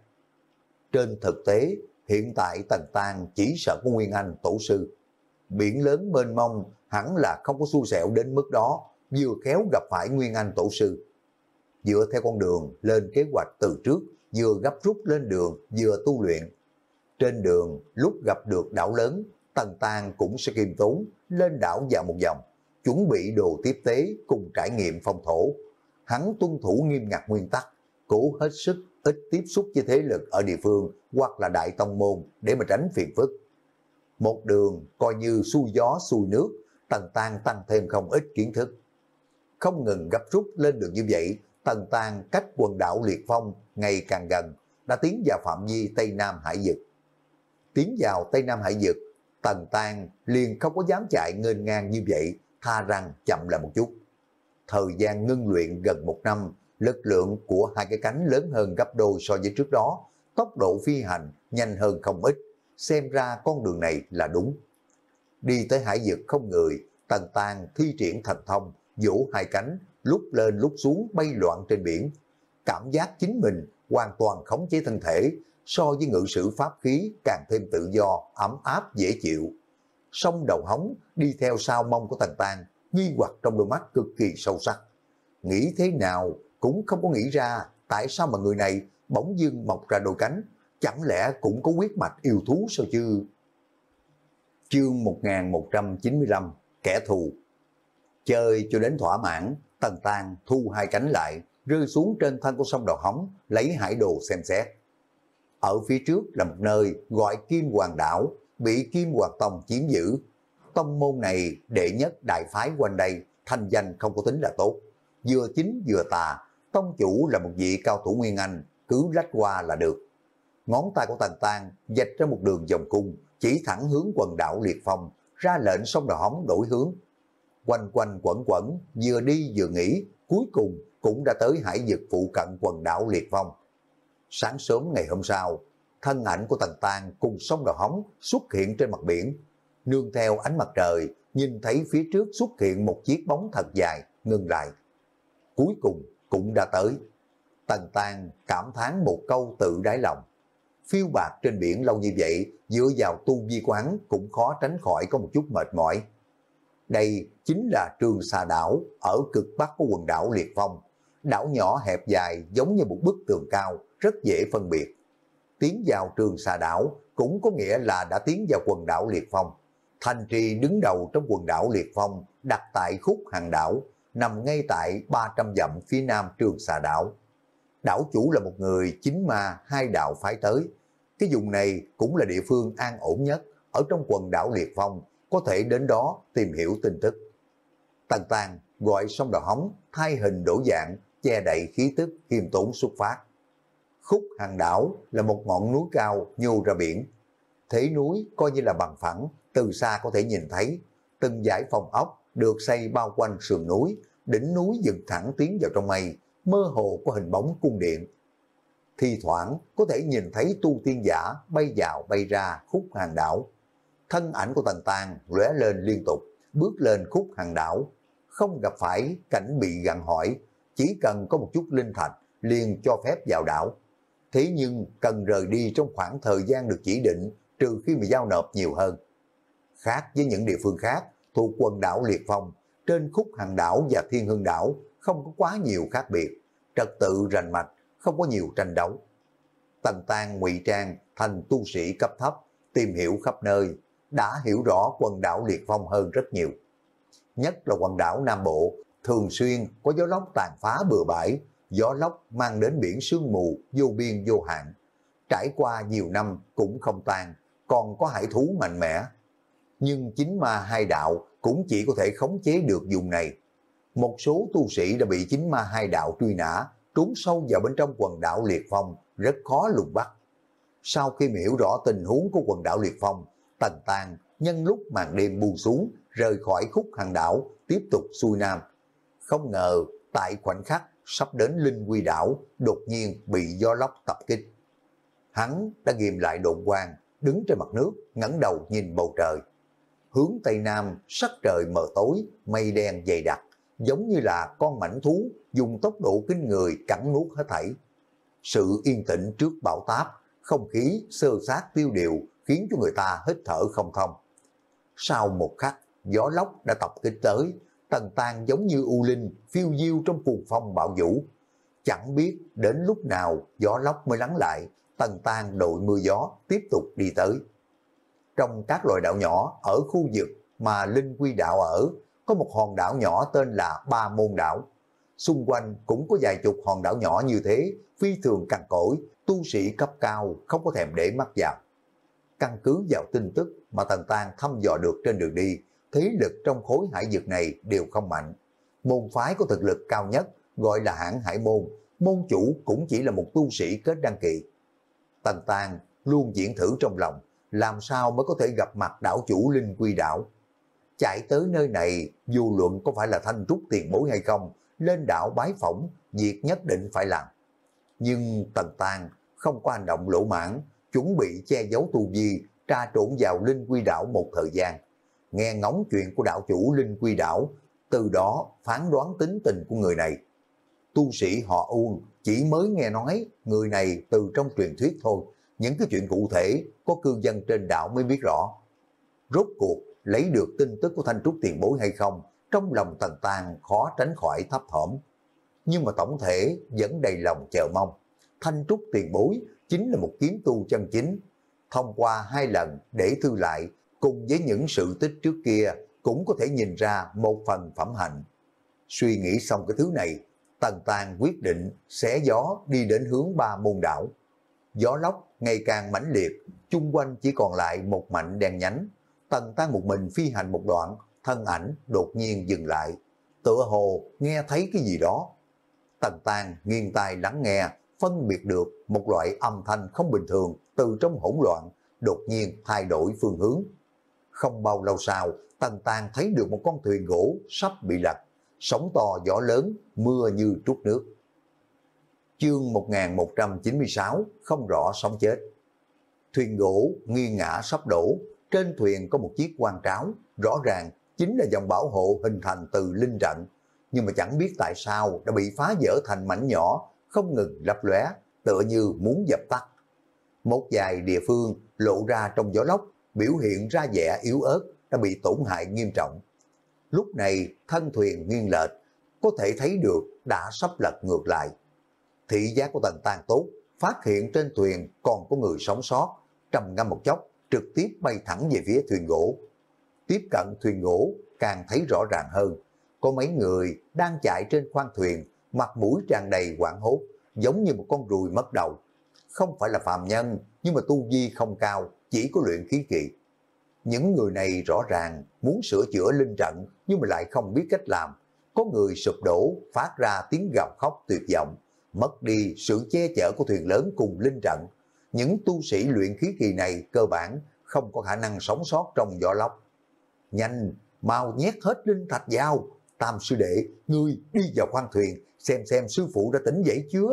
Trên thực tế, hiện tại Tần Tang chỉ sợ có Nguyên Anh tổ sư. Biển lớn mênh mông hẳn là không có xui xẻo đến mức đó, vừa khéo gặp phải Nguyên Anh tổ sư. Dựa theo con đường lên kế hoạch từ trước, vừa gấp rút lên đường vừa tu luyện. Trên đường lúc gặp được đảo lớn, Tần Tang cũng sẽ kiêm tốn lên đảo dạo một vòng. chuẩn bị đồ tiếp tế cùng trải nghiệm phong thổ. Hắn tuân thủ nghiêm ngặt nguyên tắc, cố hết sức ít tiếp xúc với thế lực ở địa phương hoặc là đại tông môn để mà tránh phiền phức. Một đường coi như xuôi gió xuôi nước, Tần Tang tăng thêm không ít kiến thức. Không ngừng gấp rút lên đường như vậy, Tần Tang cách quần đảo Liệt Phong ngày càng gần, đã tiến vào phạm vi Tây Nam Hải vực. Tiến vào Tây Nam Hải vực, Tần Tang liền không có dám chạy nghênh ngang như vậy, tha rằng chậm lại một chút. Thời gian ngưng luyện gần một năm, lực lượng của hai cái cánh lớn hơn gấp đôi so với trước đó, tốc độ phi hành nhanh hơn không ít, xem ra con đường này là đúng. Đi tới hải vực không người, Tần Tang thi triển thần thông, vỗ hai cánh, lúc lên lúc xuống bay loạn trên biển. Cảm giác chính mình hoàn toàn khống chế thân thể, so với ngự sử pháp khí càng thêm tự do, ấm áp dễ chịu. Song đầu hóng đi theo sau mông của Tần Tang, nghi hoặc trong đôi mắt cực kỳ sâu sắc. Nghĩ thế nào cũng không có nghĩ ra tại sao mà người này bỗng dưng mọc ra đôi cánh, chẳng lẽ cũng có huyết mạch yêu thú sao chứ? Chương một nghìn một trăm chín mươi lăm, kẻ thù. Chơi cho đến thỏa mãn, Tần Tang thu hai cánh lại, rơi xuống trên thân của sông đầu hóng, lấy hải đồ xem xét. Ở phía trước là một nơi gọi Kim Hoàng Đảo, bị Kim Hoàng Tông chiếm giữ. Tông môn này đệ nhất đại phái quanh đây, thanh danh không có tính là tốt. Vừa chính vừa tà, tông chủ là một vị cao thủ Nguyên Anh, cứ lách qua là được. Ngón tay của Tần Tang dạch ra một đường vòng cung, chỉ thẳng hướng quần đảo Liệt Phong, ra lệnh sông đầu hóng đổi hướng. Quanh quanh quẩn quẩn, vừa đi vừa nghỉ, cuối cùng cũng đã tới hải vực phụ cận quần đảo Liệt Phong. Sáng sớm ngày hôm sau, thân ảnh của Tần Tang cùng sông đầu hóng xuất hiện trên mặt biển. Nương theo ánh mặt trời, nhìn thấy phía trước xuất hiện một chiếc bóng thật dài, ngừng lại. Cuối cùng cũng đã tới. Tần Tang cảm thán một câu tự đáy lòng. Phiêu bạc trên biển lâu như vậy, dựa vào tu vi quán cũng khó tránh khỏi có một chút mệt mỏi. Đây chính là Trường Xà Đảo ở cực bắc của quần đảo Liệt Phong. Đảo nhỏ hẹp dài giống như một bức tường cao, rất dễ phân biệt. Tiến vào Trường Xà Đảo cũng có nghĩa là đã tiến vào quần đảo Liệt Phong. Thành trì đứng đầu trong quần đảo Liệt Phong đặt tại khúc hàng đảo, nằm ngay tại ba trăm dặm phía nam Trường Xà Đảo. Đảo chủ là một người chính ma hai đạo phái tới. Cái vùng này cũng là địa phương an ổn nhất ở trong quần đảo Liệt Phong, có thể đến đó tìm hiểu tin tức. Tần Tang gọi sông đầu hóng thay hình đổi dạng, che đậy khí tức khiêm tốn xuất phát. Khúc hàng đảo là một ngọn núi cao nhô ra biển. Thế núi coi như là bằng phẳng, từ xa có thể nhìn thấy. Từng dãy phòng ốc được xây bao quanh sườn núi, đỉnh núi dựng thẳng tiến vào trong mây, mơ hồ có hình bóng cung điện. Thi thoảng có thể nhìn thấy tu tiên giả bay vào bay ra khúc hàng đảo. Thân ảnh của Tần Tang lóe lên liên tục, bước lên khúc hàng đảo. Không gặp phải cảnh bị gặn hỏi, chỉ cần có một chút linh thạch liền cho phép vào đảo. Thế nhưng cần rời đi trong khoảng thời gian được chỉ định, trừ khi mà giao nộp nhiều hơn. Khác với những địa phương khác thuộc quần đảo Liệt Phong, trên khúc hàng đảo và Thiên Hưng đảo không có quá nhiều khác biệt, trật tự rành mạch, không có nhiều tranh đấu. Tần Tang ngụy trang thành tu sĩ cấp thấp, tìm hiểu khắp nơi, đã hiểu rõ quần đảo Liệt Phong hơn rất nhiều. Nhất là quần đảo Nam Bộ, thường xuyên có gió lốc tàn phá bừa bãi, gió lốc mang đến biển sương mù vô biên vô hạn. Trải qua nhiều năm cũng không tan, còn có hải thú mạnh mẽ. Nhưng chính ma hai đạo cũng chỉ có thể khống chế được vùng này. Một số tu sĩ đã bị chính ma hai đạo truy nã, trốn sâu vào bên trong quần đảo Liệt Phong, rất khó lùng bắt. Sau khi hiểu rõ tình huống của quần đảo Liệt Phong, Tần Tang nhân lúc màn đêm buông xuống, rời khỏi khúc hàng đảo, tiếp tục xuôi nam. Không ngờ, tại khoảnh khắc sắp đến Linh Quy đảo, đột nhiên bị gió lốc tập kích. Hắn đã ghim lại độn quang, đứng trên mặt nước, ngẩng đầu nhìn bầu trời. Hướng Tây Nam, sắc trời mờ tối, mây đen dày đặc, giống như là con mãnh thú dùng tốc độ kinh người cắn nuốt hết thảy. Sự yên tĩnh trước bão táp, không khí sơ sát tiêu điều khiến cho người ta hít thở không thông. Sau một khắc, gió lốc đã tập kích tới, Tần Tang giống như u linh phiêu diêu trong cuồng phong bão vũ. Chẳng biết đến lúc nào gió lốc mới lắng lại, Tần Tang đội mưa gió tiếp tục đi tới. Trong các loài đảo nhỏ ở khu vực mà Linh Quy đạo ở, có một hòn đảo nhỏ tên là Ba Môn Đảo. Xung quanh cũng có vài chục hòn đảo nhỏ như thế, phi thường cằn cỗi, tu sĩ cấp cao không có thèm để mắt vào. Căn cứ vào tin tức mà Tần Tang thăm dò được trên đường đi, thế lực trong khối hải vực này đều không mạnh. Môn phái có thực lực cao nhất gọi là Hãn Hải Môn, môn chủ cũng chỉ là một tu sĩ kết đăng kỳ. Tần Tang luôn diễn thử trong lòng, làm sao mới có thể gặp mặt đảo chủ Linh Quy Đảo. Chạy tới nơi này, dù luận có phải là Thanh Trúc tiền bối hay không, lên đảo bái phỏng, việc nhất định phải làm. Nhưng Tần Tang không có hành động lỗ mãn, chuẩn bị che giấu tu vi, tra trộn vào Linh Quy Đảo một thời gian. Nghe ngóng chuyện của đảo chủ Linh Quy Đảo, từ đó phán đoán tính tình của người này. Tu sĩ họ Uông chỉ mới nghe nói người này từ trong truyền thuyết thôi, những cái chuyện cụ thể có cư dân trên đảo mới biết rõ. Rốt cuộc lấy được tin tức của Thanh Trúc tiền bối hay không, trong lòng Tần Tang khó tránh khỏi thấp thỏm. Nhưng mà tổng thể vẫn đầy lòng chờ mong. Thanh Trúc tiền bối chính là một kiếm tu chân chính. Thông qua hai lần để thư lại, cùng với những sự tích trước kia, cũng có thể nhìn ra một phần phẩm hạnh. Suy nghĩ xong cái thứ này, Tần Tang quyết định xé gió đi đến hướng Ba Môn Đảo. Gió lốc ngày càng mãnh liệt, chung quanh chỉ còn lại một mảnh đen nhánh. Tần Tang một mình phi hành một đoạn, thân ảnh đột nhiên dừng lại, tựa hồ nghe thấy cái gì đó. Tần Tang nghiêng tai lắng nghe, phân biệt được một loại âm thanh không bình thường từ trong hỗn loạn, đột nhiên thay đổi phương hướng. Không bao lâu sau, Tần Tang thấy được một con thuyền gỗ sắp bị lật, sóng to gió lớn, mưa như trút nước. Chương một nghìn một trăm chín mươi sáu, không rõ sống chết. Thuyền gỗ nghiêng ngã sắp đổ, trên thuyền có một chiếc quan tráo, rõ ràng chính là dòng bảo hộ hình thành từ linh trận, nhưng mà chẳng biết tại sao đã bị phá vỡ thành mảnh nhỏ, không ngừng lấp lóe, tựa như muốn dập tắt. Một vài địa phương lộ ra trong gió lốc, biểu hiện ra vẻ yếu ớt, đã bị tổn hại nghiêm trọng. Lúc này thân thuyền nghiêng lệch, có thể thấy được đã sắp lật ngược lại. Thị giác của Tần Tang tốt, phát hiện trên thuyền còn có người sống sót, trầm ngâm một chốc, trực tiếp bay thẳng về phía thuyền gỗ. Tiếp cận thuyền gỗ càng thấy rõ ràng hơn, có mấy người đang chạy trên khoang thuyền, mặt mũi tràn đầy hoảng hốt, giống như một con ruồi mất đầu. Không phải là phàm nhân, nhưng mà tu vi không cao, chỉ có luyện khí kỳ. Những người này rõ ràng muốn sửa chữa linh trận, nhưng mà lại không biết cách làm. Có người sụp đổ, phát ra tiếng gào khóc tuyệt vọng, mất đi sự che chở của thuyền lớn cùng linh trận. Những tu sĩ luyện khí kỳ này cơ bản không có khả năng sống sót trong gió lốc. Nhanh, mau nhét hết linh thạch vào. Tam sư đệ, ngươi đi vào khoang thuyền, xem xem sư phụ đã tỉnh dậy chưa.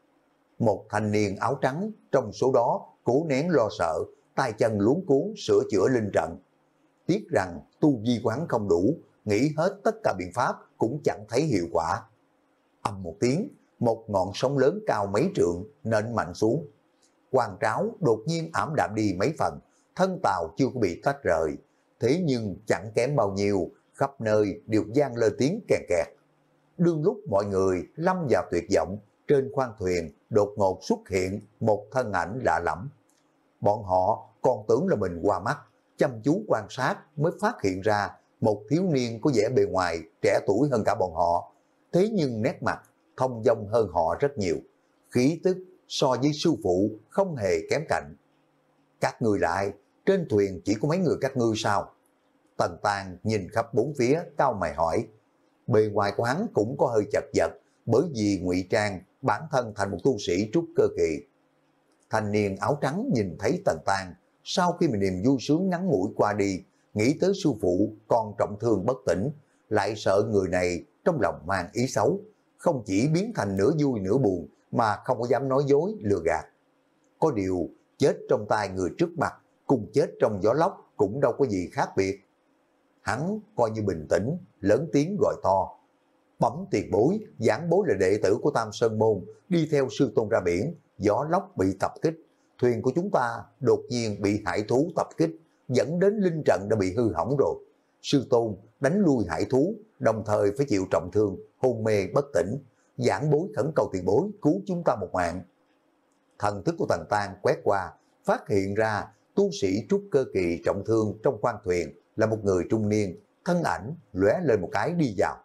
Một thanh niên áo trắng trong số đó cố nén lo sợ, tay chân luống cuốn sửa chữa linh trận. Tiếc rằng tu vi quán không đủ, nghĩ hết tất cả biện pháp cũng chẳng thấy hiệu quả. Ầm một tiếng, một ngọn sóng lớn cao mấy trượng nện mạnh xuống. Quan tráo đột nhiên ảm đạm đi mấy phần, thân tàu chưa có bị tách rời. Thế nhưng chẳng kém bao nhiêu, khắp nơi đều vang lên tiếng kèn kẹt. Đương lúc mọi người lâm vào tuyệt vọng, trên khoang thuyền đột ngột xuất hiện một thân ảnh lạ lẫm. Bọn họ còn tưởng là mình qua mắt, chăm chú quan sát mới phát hiện ra một thiếu niên có vẻ bề ngoài trẻ tuổi hơn cả bọn họ. Thế nhưng nét mặt thông dong hơn họ rất nhiều, khí tức so với sư phụ không hề kém cạnh. Các người lại, trên thuyền chỉ có mấy người các ngươi sao? Tần Tang nhìn khắp bốn phía, cau mày hỏi. Bề ngoài của hắn cũng có hơi chật vật, bởi vì ngụy trang bản thân thành một tu sĩ trúc cơ kỳ. Thanh niên áo trắng nhìn thấy Tần Tang, sau khi mình niềm vui sướng ngắn ngủi qua đi, nghĩ tới sư phụ còn trọng thương bất tỉnh, lại sợ người này trong lòng mang ý xấu, không chỉ biến thành nửa vui nửa buồn mà không có dám nói dối lừa gạt. Có điều chết trong tay người trước mặt cùng chết trong gió lốc cũng đâu có gì khác biệt. Hắn coi như bình tĩnh, lớn tiếng gọi to. Bẩm tiền bối, giảng bối là đệ tử của Tam Sơn Môn, đi theo sư tôn ra biển, gió lốc bị tập kích. Thuyền của chúng ta đột nhiên bị hải thú tập kích, dẫn đến linh trận đã bị hư hỏng rồi. Sư tôn đánh lui hải thú, đồng thời phải chịu trọng thương, hôn mê bất tỉnh. Giảng bối khẩn cầu tiền bối cứu chúng ta một mạng. Thần thức của Tần Tang quét qua, phát hiện ra tu sĩ trúc cơ kỳ trọng thương trong khoang thuyền là một người trung niên, thân ảnh lóe lên một cái đi vào.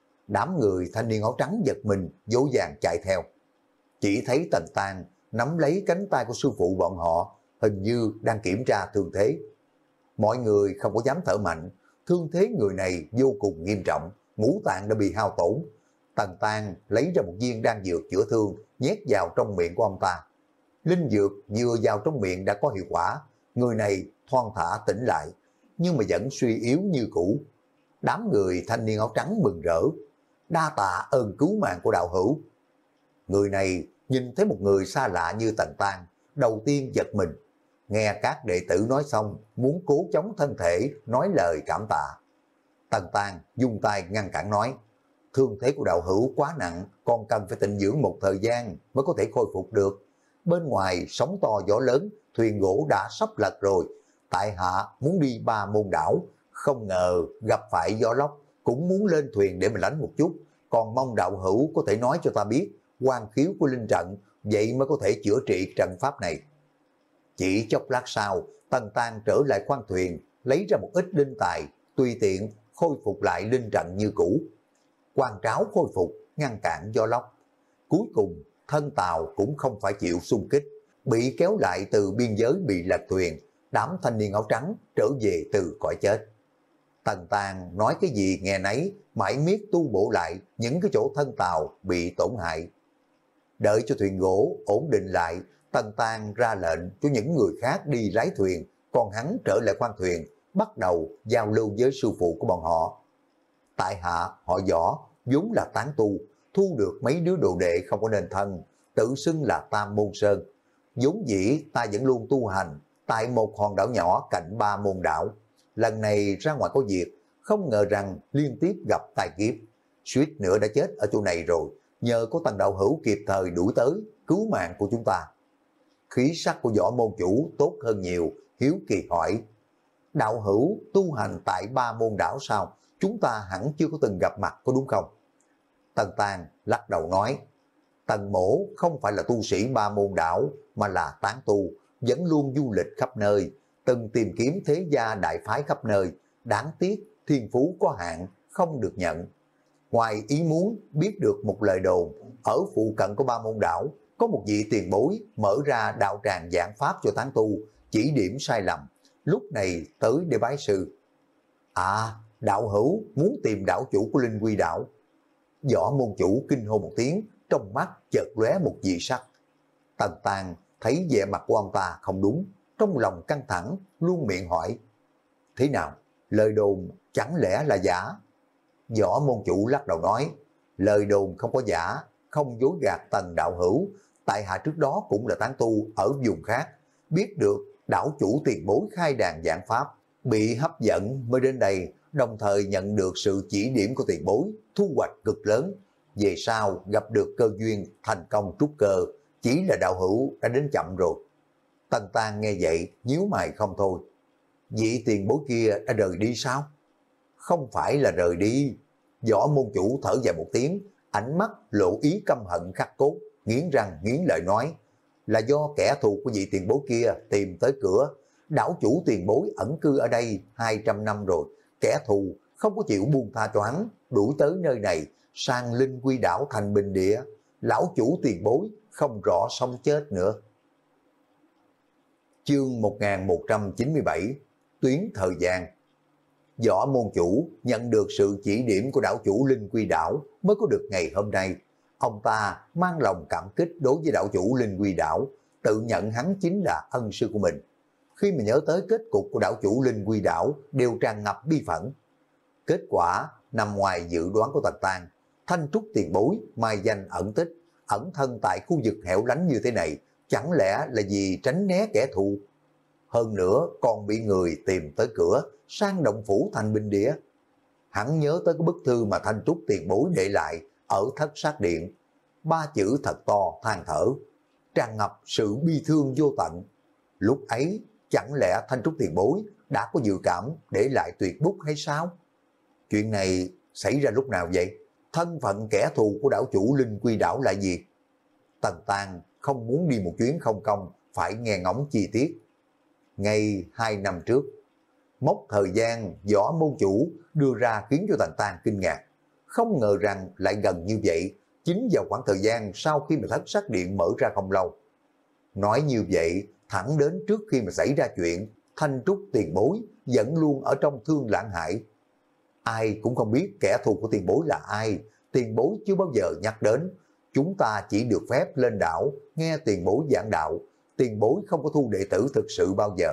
Đám người thanh niên áo trắng giật mình, vội vàng chạy theo. Chỉ thấy Tần Tang nắm lấy cánh tay của sư phụ bọn họ, hình như đang kiểm tra thương thế. Mọi người không có dám thở mạnh, thương thế người này vô cùng nghiêm trọng, ngũ tạng đã bị hao tổn. Tần Tang lấy ra một viên đan dược chữa thương, nhét vào trong miệng của ông ta. Linh dược vừa vào trong miệng đã có hiệu quả, người này thoăn thả tỉnh lại, nhưng mà vẫn suy yếu như cũ. Đám người thanh niên áo trắng mừng rỡ, đa tạ ơn cứu mạng của đạo hữu. Người này nhìn thấy một người xa lạ như Tần Tang, đầu tiên giật mình. Nghe các đệ tử nói xong, muốn cố chống thân thể, nói lời cảm tạ. Tần Tang dùng tay ngăn cản nói, thương thế của đạo hữu quá nặng, còn cần phải tịnh dưỡng một thời gian mới có thể khôi phục được. Bên ngoài sóng to gió lớn, thuyền gỗ đã sắp lật rồi. Tại hạ muốn đi Ba Môn đảo, không ngờ gặp phải gió lốc, cũng muốn lên thuyền để mình lánh một chút. Còn mong đạo hữu có thể nói cho ta biết quan khiếu của linh trận, vậy mới có thể chữa trị trận pháp này. Chỉ chốc lát sau, Tần Tang trở lại khoang thuyền, lấy ra một ít linh tài, tùy tiện khôi phục lại linh trận như cũ. Quan tráo khôi phục, ngăn cản gió lốc. Cuối cùng, thân tàu cũng không phải chịu xung kích, bị kéo lại từ biên giới bị lật thuyền, đám thanh niên áo trắng trở về từ cõi chết. Tần Tang nói cái gì nghe nấy, mãi miết tu bổ lại những cái chỗ thân tàu bị tổn hại. Đợi cho thuyền gỗ ổn định lại, Tần Tang ra lệnh cho những người khác đi lái thuyền, còn hắn trở lại khoang thuyền, bắt đầu giao lưu với sư phụ của bọn họ. Tại hạ họ Võ, vốn là tán tu, thu được mấy đứa đồ đệ không có nên thân, tự xưng là Tam Môn Sơn. Vốn dĩ ta vẫn luôn tu hành tại một hòn đảo nhỏ cạnh Ba Môn đảo. Lần này ra ngoài có việc, không ngờ rằng liên tiếp gặp tai kiếp, suýt nữa đã chết ở chỗ này rồi. Nhờ có Tần đạo hữu kịp thời đuổi tới, cứu mạng của chúng ta. Khí sắc của Võ môn chủ tốt hơn nhiều, hiếu kỳ hỏi, đạo hữu tu hành tại Ba Môn đảo sao? Chúng ta hẳn chưa có từng gặp mặt có đúng không? Tần Tang lắc đầu nói, Tần mỗ không phải là tu sĩ Ba Môn đảo, mà là tán tu, vẫn luôn du lịch khắp nơi, từng tìm kiếm thế gia đại phái khắp nơi, đáng tiếc thiên phú có hạn, không được nhận. Ngoài ý muốn biết được một lời đồn, ở phụ cận của Ba Môn đảo, có một vị tiền bối mở ra đạo tràng giảng pháp cho tán tu, chỉ điểm sai lầm, lúc này tới để bái sư. À, đạo hữu muốn tìm đảo chủ của Linh Quy đảo. Võ môn chủ kinh hô một tiếng, trong mắt chợt lóe một dị sắc. Tần Tang thấy vẻ mặt của ông ta không đúng, trong lòng căng thẳng, luôn miệng hỏi, thế nào, lời đồn chẳng lẽ là giả? Võ môn chủ lắc đầu nói, lời đồn không có giả, không dối gạt Tần đạo hữu, tại hạ trước đó cũng là tán tu ở vùng khác, biết được đảo chủ tiền bối khai đàn giảng pháp, bị hấp dẫn mới đến đây, đồng thời nhận được sự chỉ điểm của tiền bối, thu hoạch cực lớn. Về sau gặp được cơ duyên, thành công trúc cơ, chỉ là đạo hữu đã đến chậm rồi. Tần Tang nghe vậy, nhíu mày không thôi. Vị tiền bối kia đã rời đi sao? Không phải là rời đi. Võ môn chủ thở dài một tiếng, ánh mắt lộ ý căm hận khắc cốt, nghiến răng nghiến lợi nói, là do kẻ thù của vị tiền bối kia tìm tới cửa. Đảo chủ tiền bối ẩn cư ở đây hai trăm năm rồi, kẻ thù không có chịu buông tha cho hắn, đuổi tới nơi này, sang Linh Quy đảo thành bình địa. Lão chủ tiền bối không rõ sống chết nữa. Chương một nghìn một trăm chín mươi bảy, tuyến thời gian. Võ môn chủ nhận được sự chỉ điểm của đảo chủ Linh Quy đảo mới có được ngày hôm nay. Ông ta mang lòng cảm kích đối với đảo chủ Linh Quy đảo, tự nhận hắn chính là ân sư của mình. Khi mà nhớ tới kết cục của đảo chủ Linh Quy đảo đều tràn ngập bi phẫn. Kết quả nằm ngoài dự đoán của Tần Tang. Thanh trúc tiền bối mai danh ẩn tích, ẩn thân tại khu vực hẻo lánh như thế này, chẳng lẽ là vì tránh né kẻ thù? Hơn nữa còn bị người tìm tới cửa, sang động phủ thành binh địa. Hắn nhớ tới cái bức thư mà Thanh trúc tiền bối để lại ở thất sát điện. Ba chữ thật to than thở, tràn ngập sự bi thương vô tận. Lúc ấy chẳng lẽ Thanh trúc tiền bối đã có dự cảm để lại tuyệt bút hay sao? Chuyện này xảy ra lúc nào vậy? Thân phận kẻ thù của đảo chủ Linh Quy đảo là gì? Tần Tang không muốn đi một chuyến không công, phải nghe ngóng chi tiết. Ngay hai năm trước, Mốc thời gian Võ môn chủ đưa ra khiến cho Tần Tang kinh ngạc. Không ngờ rằng lại gần như vậy, chính vào khoảng thời gian sau khi mà thất sắc điện mở ra không lâu. Nói như vậy, thẳng đến trước khi mà xảy ra chuyện, Thanh Trúc tiền bối vẫn luôn ở trong Thương Lãng Hải. Ai cũng không biết kẻ thù của tiền bối là ai, tiền bối chưa bao giờ nhắc đến. Chúng ta chỉ được phép lên đảo, nghe tiền bối giảng đạo, tiền bối không có thu đệ tử thực sự bao giờ.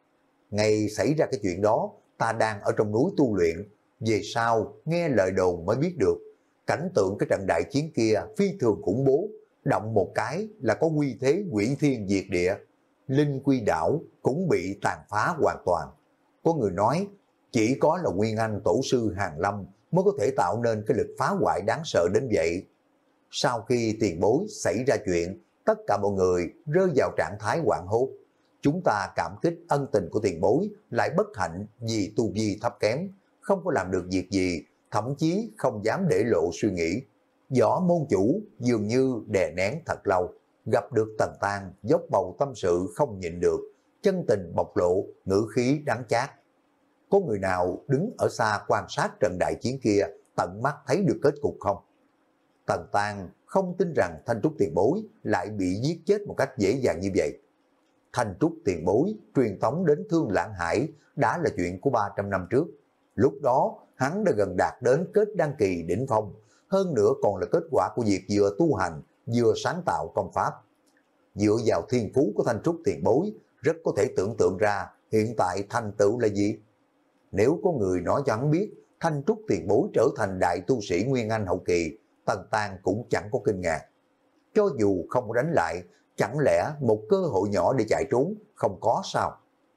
Ngày xảy ra cái chuyện đó, ta đang ở trong núi tu luyện, về sau nghe lời đồn mới biết được. Cảnh tượng cái trận đại chiến kia phi thường khủng bố, động một cái là có uy thế quỷ thiên diệt địa. Linh Quy đảo cũng bị tàn phá hoàn toàn. Có người nói, chỉ có là Nguyên Anh tổ sư Hàn Lâm mới có thể tạo nên cái lực phá hoại đáng sợ đến vậy. Sau khi tiền bối xảy ra chuyện, tất cả mọi người rơi vào trạng thái hoảng hốt. Chúng ta cảm kích ân tình của tiền bối, lại bất hạnh vì tu vi thấp kém, không có làm được việc gì, thậm chí không dám để lộ suy nghĩ. Võ môn chủ dường như đè nén thật lâu, gặp được Tần Tang dốc bầu tâm sự không nhịn được, chân tình bộc lộ, ngữ khí đắng chát. Có người nào đứng ở xa quan sát trận đại chiến kia tận mắt thấy được kết cục không? Tần Tang không tin rằng Thanh Trúc tiền bối lại bị giết chết một cách dễ dàng như vậy. Thanh Trúc tiền bối truyền tống đến Thương Lãng Hải đã là chuyện của ba trăm năm trước. Lúc đó hắn đã gần đạt đến kết đăng kỳ đỉnh phong, hơn nữa còn là kết quả của việc vừa tu hành vừa sáng tạo công pháp. Dựa vào thiên phú của Thanh Trúc tiền bối, rất có thể tưởng tượng ra hiện tại thành tựu là gì. Nếu có người nói cho hắn biết Thanh Trúc tiền bối trở thành đại tu sĩ Nguyên Anh hậu kỳ, Tần Tang cũng chẳng có kinh ngạc. Cho dù không có đánh lại, chẳng lẽ một cơ hội nhỏ để chạy trốn không có sao?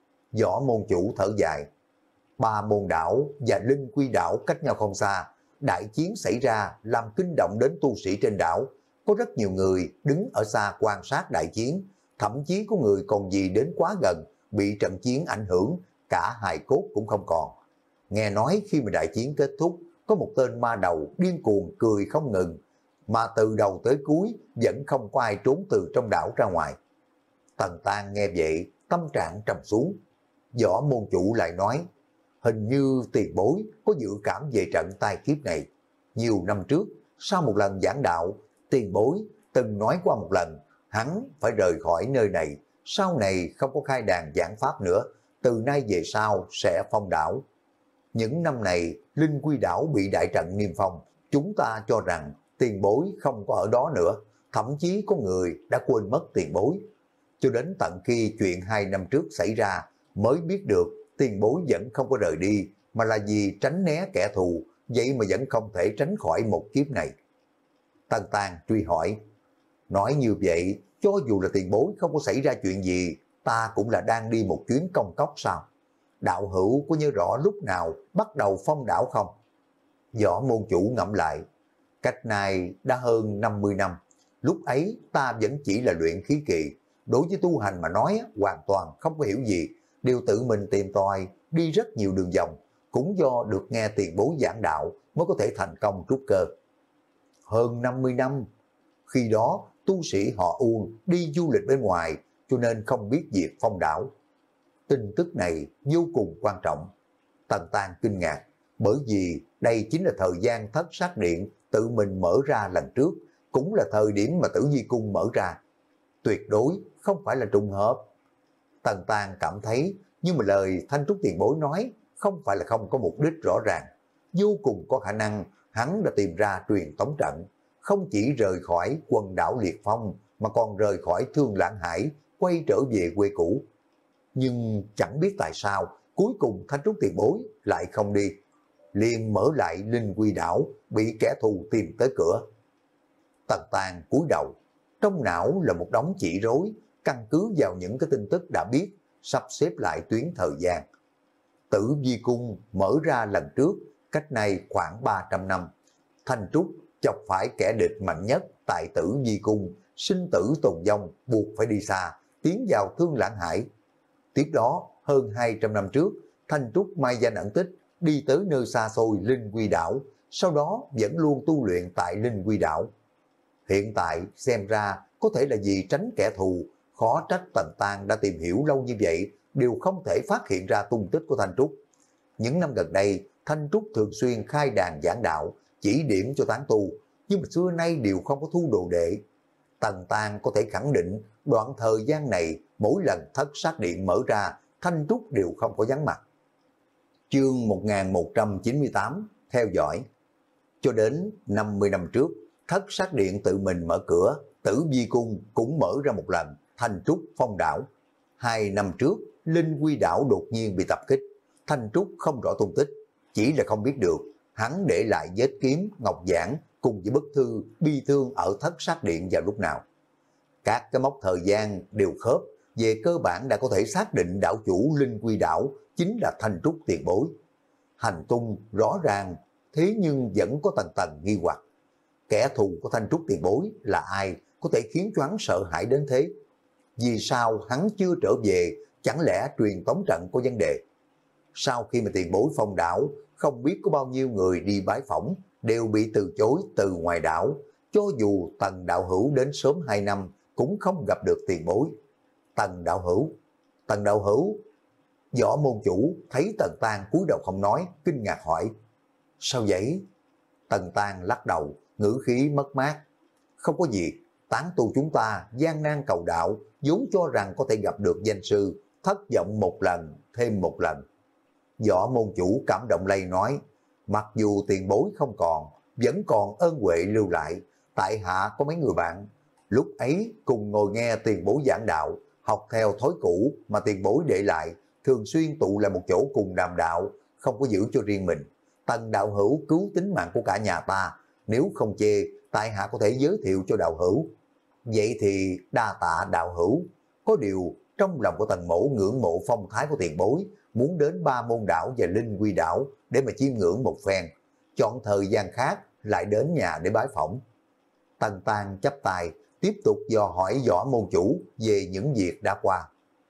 Võ môn chủ thở dài. Ba môn đảo và Linh Quy đảo cách nhau không xa. Đại chiến xảy ra làm kinh động đến tu sĩ trên đảo. Có rất nhiều người đứng ở xa quan sát đại chiến. Thậm chí có người còn gì đến quá gần, bị trận chiến ảnh hưởng, cả hài cốt cũng không còn. Nghe nói khi mà đại chiến kết thúc, có một tên ma đầu điên cuồng cười không ngừng, mà từ đầu tới cuối vẫn không có ai trốn từ trong đảo ra ngoài. Tần Tang nghe vậy, tâm trạng trầm xuống. Võ môn chủ lại nói, hình như tiền bối có dự cảm về trận tai kiếp này. Nhiều năm trước, sau một lần giảng đạo, tiền bối từng nói qua một lần, hắn phải rời khỏi nơi này, sau này không có khai đàn giảng pháp nữa, từ nay về sau sẽ phong đảo. Những năm này, Linh Quy đảo bị đại trận niêm phong, chúng ta cho rằng tiền bối không có ở đó nữa, thậm chí có người đã quên mất tiền bối. Cho đến tận khi chuyện hai năm trước xảy ra, mới biết được tiền bối vẫn không có rời đi, mà là vì tránh né kẻ thù, vậy mà vẫn không thể tránh khỏi một kiếp này. Tần Tang truy hỏi, nói như vậy, cho dù là tiền bối không có xảy ra chuyện gì, ta cũng là đang đi một chuyến công cốc sao? Đạo hữu có nhớ rõ lúc nào bắt đầu phong đảo không? Võ môn chủ ngẫm lại, cách này đã hơn năm mươi năm, lúc ấy ta vẫn chỉ là luyện khí kỳ, đối với tu hành mà nói hoàn toàn không có hiểu gì, đều tự mình tìm tòi, đi rất nhiều đường vòng, cũng do được nghe tiền bối giảng đạo mới có thể thành công trúc cơ. Hơn năm mươi năm, khi đó tu sĩ họ Uông đi du lịch bên ngoài, cho nên không biết việc phong đảo. Tin tức này vô cùng quan trọng. Tần Tang kinh ngạc, bởi vì đây chính là thời gian thất sát điện tự mình mở ra lần trước, cũng là thời điểm mà Tử Vi Cung mở ra. Tuyệt đối không phải là trùng hợp. Tần Tang cảm thấy, nhưng mà lời Thanh Trúc tiền bối nói không phải là không có mục đích rõ ràng. Vô cùng có khả năng hắn đã tìm ra truyền tống trận, không chỉ rời khỏi quần đảo Liệt Phong, mà còn rời khỏi Thương Lãng Hải, quay trở về quê cũ. Nhưng chẳng biết tại sao, cuối cùng Thanh Trúc tiền bối lại không đi, liền mở lại Linh Quy đảo, bị kẻ thù tìm tới cửa. Tần Tang cúi đầu, trong não là một đống chỉ rối, căn cứ vào những cái tin tức đã biết, sắp xếp lại tuyến thời gian. Tử Vi Cung mở ra lần trước, cách nay khoảng ba trăm năm. Thanh Trúc chọc phải kẻ địch mạnh nhất tại Tử Vi Cung, sinh tử tồn vong, buộc phải đi xa, tiến vào Thương Lãng Hải. Tiếp đó, hơn hai trăm năm trước, Thanh Trúc mai danh ẩn tích, đi tới nơi xa xôi Linh Quy đảo, sau đó vẫn luôn tu luyện tại Linh Quy đảo. Hiện tại xem ra có thể là vì tránh kẻ thù, khó trách Tần Tang đã tìm hiểu lâu như vậy đều không thể phát hiện ra tung tích của Thanh Trúc. Những năm gần đây, Thanh Trúc thường xuyên khai đàn giảng đạo, chỉ điểm cho tán tu, nhưng mà xưa nay đều không có thu đồ đệ. Tần Tang có thể khẳng định đoạn thời gian này mỗi lần thất sát điện mở ra, Thanh Trúc đều không có vắng mặt. Chương một nghìn một trăm chín mươi tám, theo dõi. Cho đến năm mươi năm trước, thất sát điện tự mình mở cửa, Tử Vi Cung cũng mở ra một lần, Thanh Trúc phong đảo. Hai năm trước, Linh Quy đảo đột nhiên bị tập kích, Thanh Trúc không rõ tung tích, chỉ là không biết được hắn để lại vết kiếm, ngọc giản cùng với bức thư bi thương ở thất sát điện vào lúc nào. Các cái mốc thời gian đều khớp, về cơ bản đã có thể xác định đảo chủ Linh Quy đảo chính là Thanh Trúc tiền bối. Hành tung rõ ràng, thế nhưng vẫn có tầng tầng nghi hoặc. Kẻ thù của Thanh Trúc tiền bối là ai có thể khiến cho hắn sợ hãi đến thế? Vì sao hắn chưa trở về, chẳng lẽ truyền tống trận có vấn đề? Sau khi mà tiền bối phong đảo, không biết có bao nhiêu người đi bái phỏng đều bị từ chối từ ngoài đảo, cho dù Tần đạo hữu đến sớm hai năm cũng không gặp được tiền bối. Tần đạo hữu, Tần đạo hữu. Võ môn chủ thấy Tần Tang cúi đầu không nói, kinh ngạc hỏi: sao vậy? Tần Tang lắc đầu, ngữ khí mất mát: không có gì, tán tu chúng ta gian nan cầu đạo, vốn cho rằng có thể gặp được danh sư, thất vọng một lần, thêm một lần. Võ môn chủ cảm động lây nói: mặc dù tiền bối không còn, vẫn còn ơn huệ lưu lại, tại hạ có mấy người bạn, lúc ấy cùng ngồi nghe tiền bối giảng đạo, học theo thói cũ mà tiền bối để lại, thường xuyên tụ lại một chỗ cùng đàm đạo, không có giữ cho riêng mình. Tần đạo hữu cứu tính mạng của cả nhà ta, nếu không chê, tại hạ có thể giới thiệu cho đạo hữu. Vậy thì đa tạ đạo hữu. Có điều trong lòng của Tần mẫu ngưỡng mộ phong thái của tiền bối, muốn đến Ba Môn đảo và Linh Quy đảo để mà chiêm ngưỡng một phen, chọn thời gian khác lại đến nhà để bái phỏng. Tần Tang chắp tay tiếp tục dò hỏi Võ môn chủ về những việc đã qua.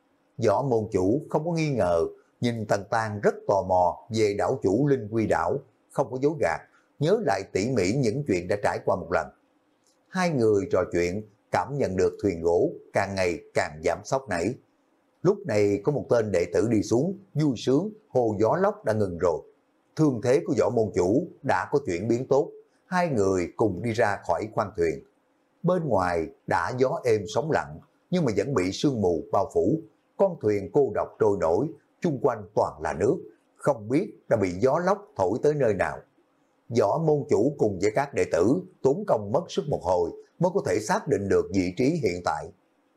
Võ môn chủ không có nghi ngờ, nhìn Tần Tang rất tò mò về đảo chủ Linh Quy đảo, không có dối gạt, nhớ lại tỉ mỉ những chuyện đã trải qua một lần. Hai người trò chuyện, cảm nhận được thuyền gỗ càng ngày càng giảm sóc nảy. Lúc này có một tên đệ tử đi xuống, vui sướng, hồ gió lốc đã ngừng rồi. Thương thế của Võ môn chủ đã có chuyển biến tốt, hai người cùng đi ra khỏi khoang thuyền. Bên ngoài đã gió êm sóng lặng, nhưng mà vẫn bị sương mù bao phủ. Con thuyền cô độc trôi nổi, chung quanh toàn là nước, không biết đã bị gió lốc thổi tới nơi nào. Võ môn chủ cùng với các đệ tử tốn công mất sức một hồi mới có thể xác định được vị trí hiện tại.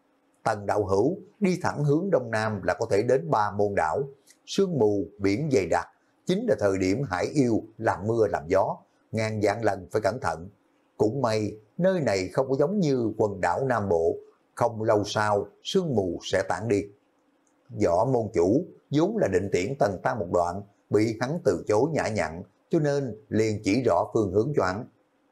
Tần đạo hữu đi thẳng hướng đông nam là có thể đến Ba Môn đảo. Sương mù, biển dày đặc, chính là thời điểm hải yêu làm mưa làm gió, ngàn vạn lần phải cẩn thận. Cũng may nơi này không có giống như quần đảo Nam Bộ, không lâu sau sương mù sẽ tản đi. Võ môn chủ vốn là định tiễn Tần Tang một đoạn, bị hắn từ chối nhã nhặn, cho nên liền chỉ rõ phương hướng cho hắn.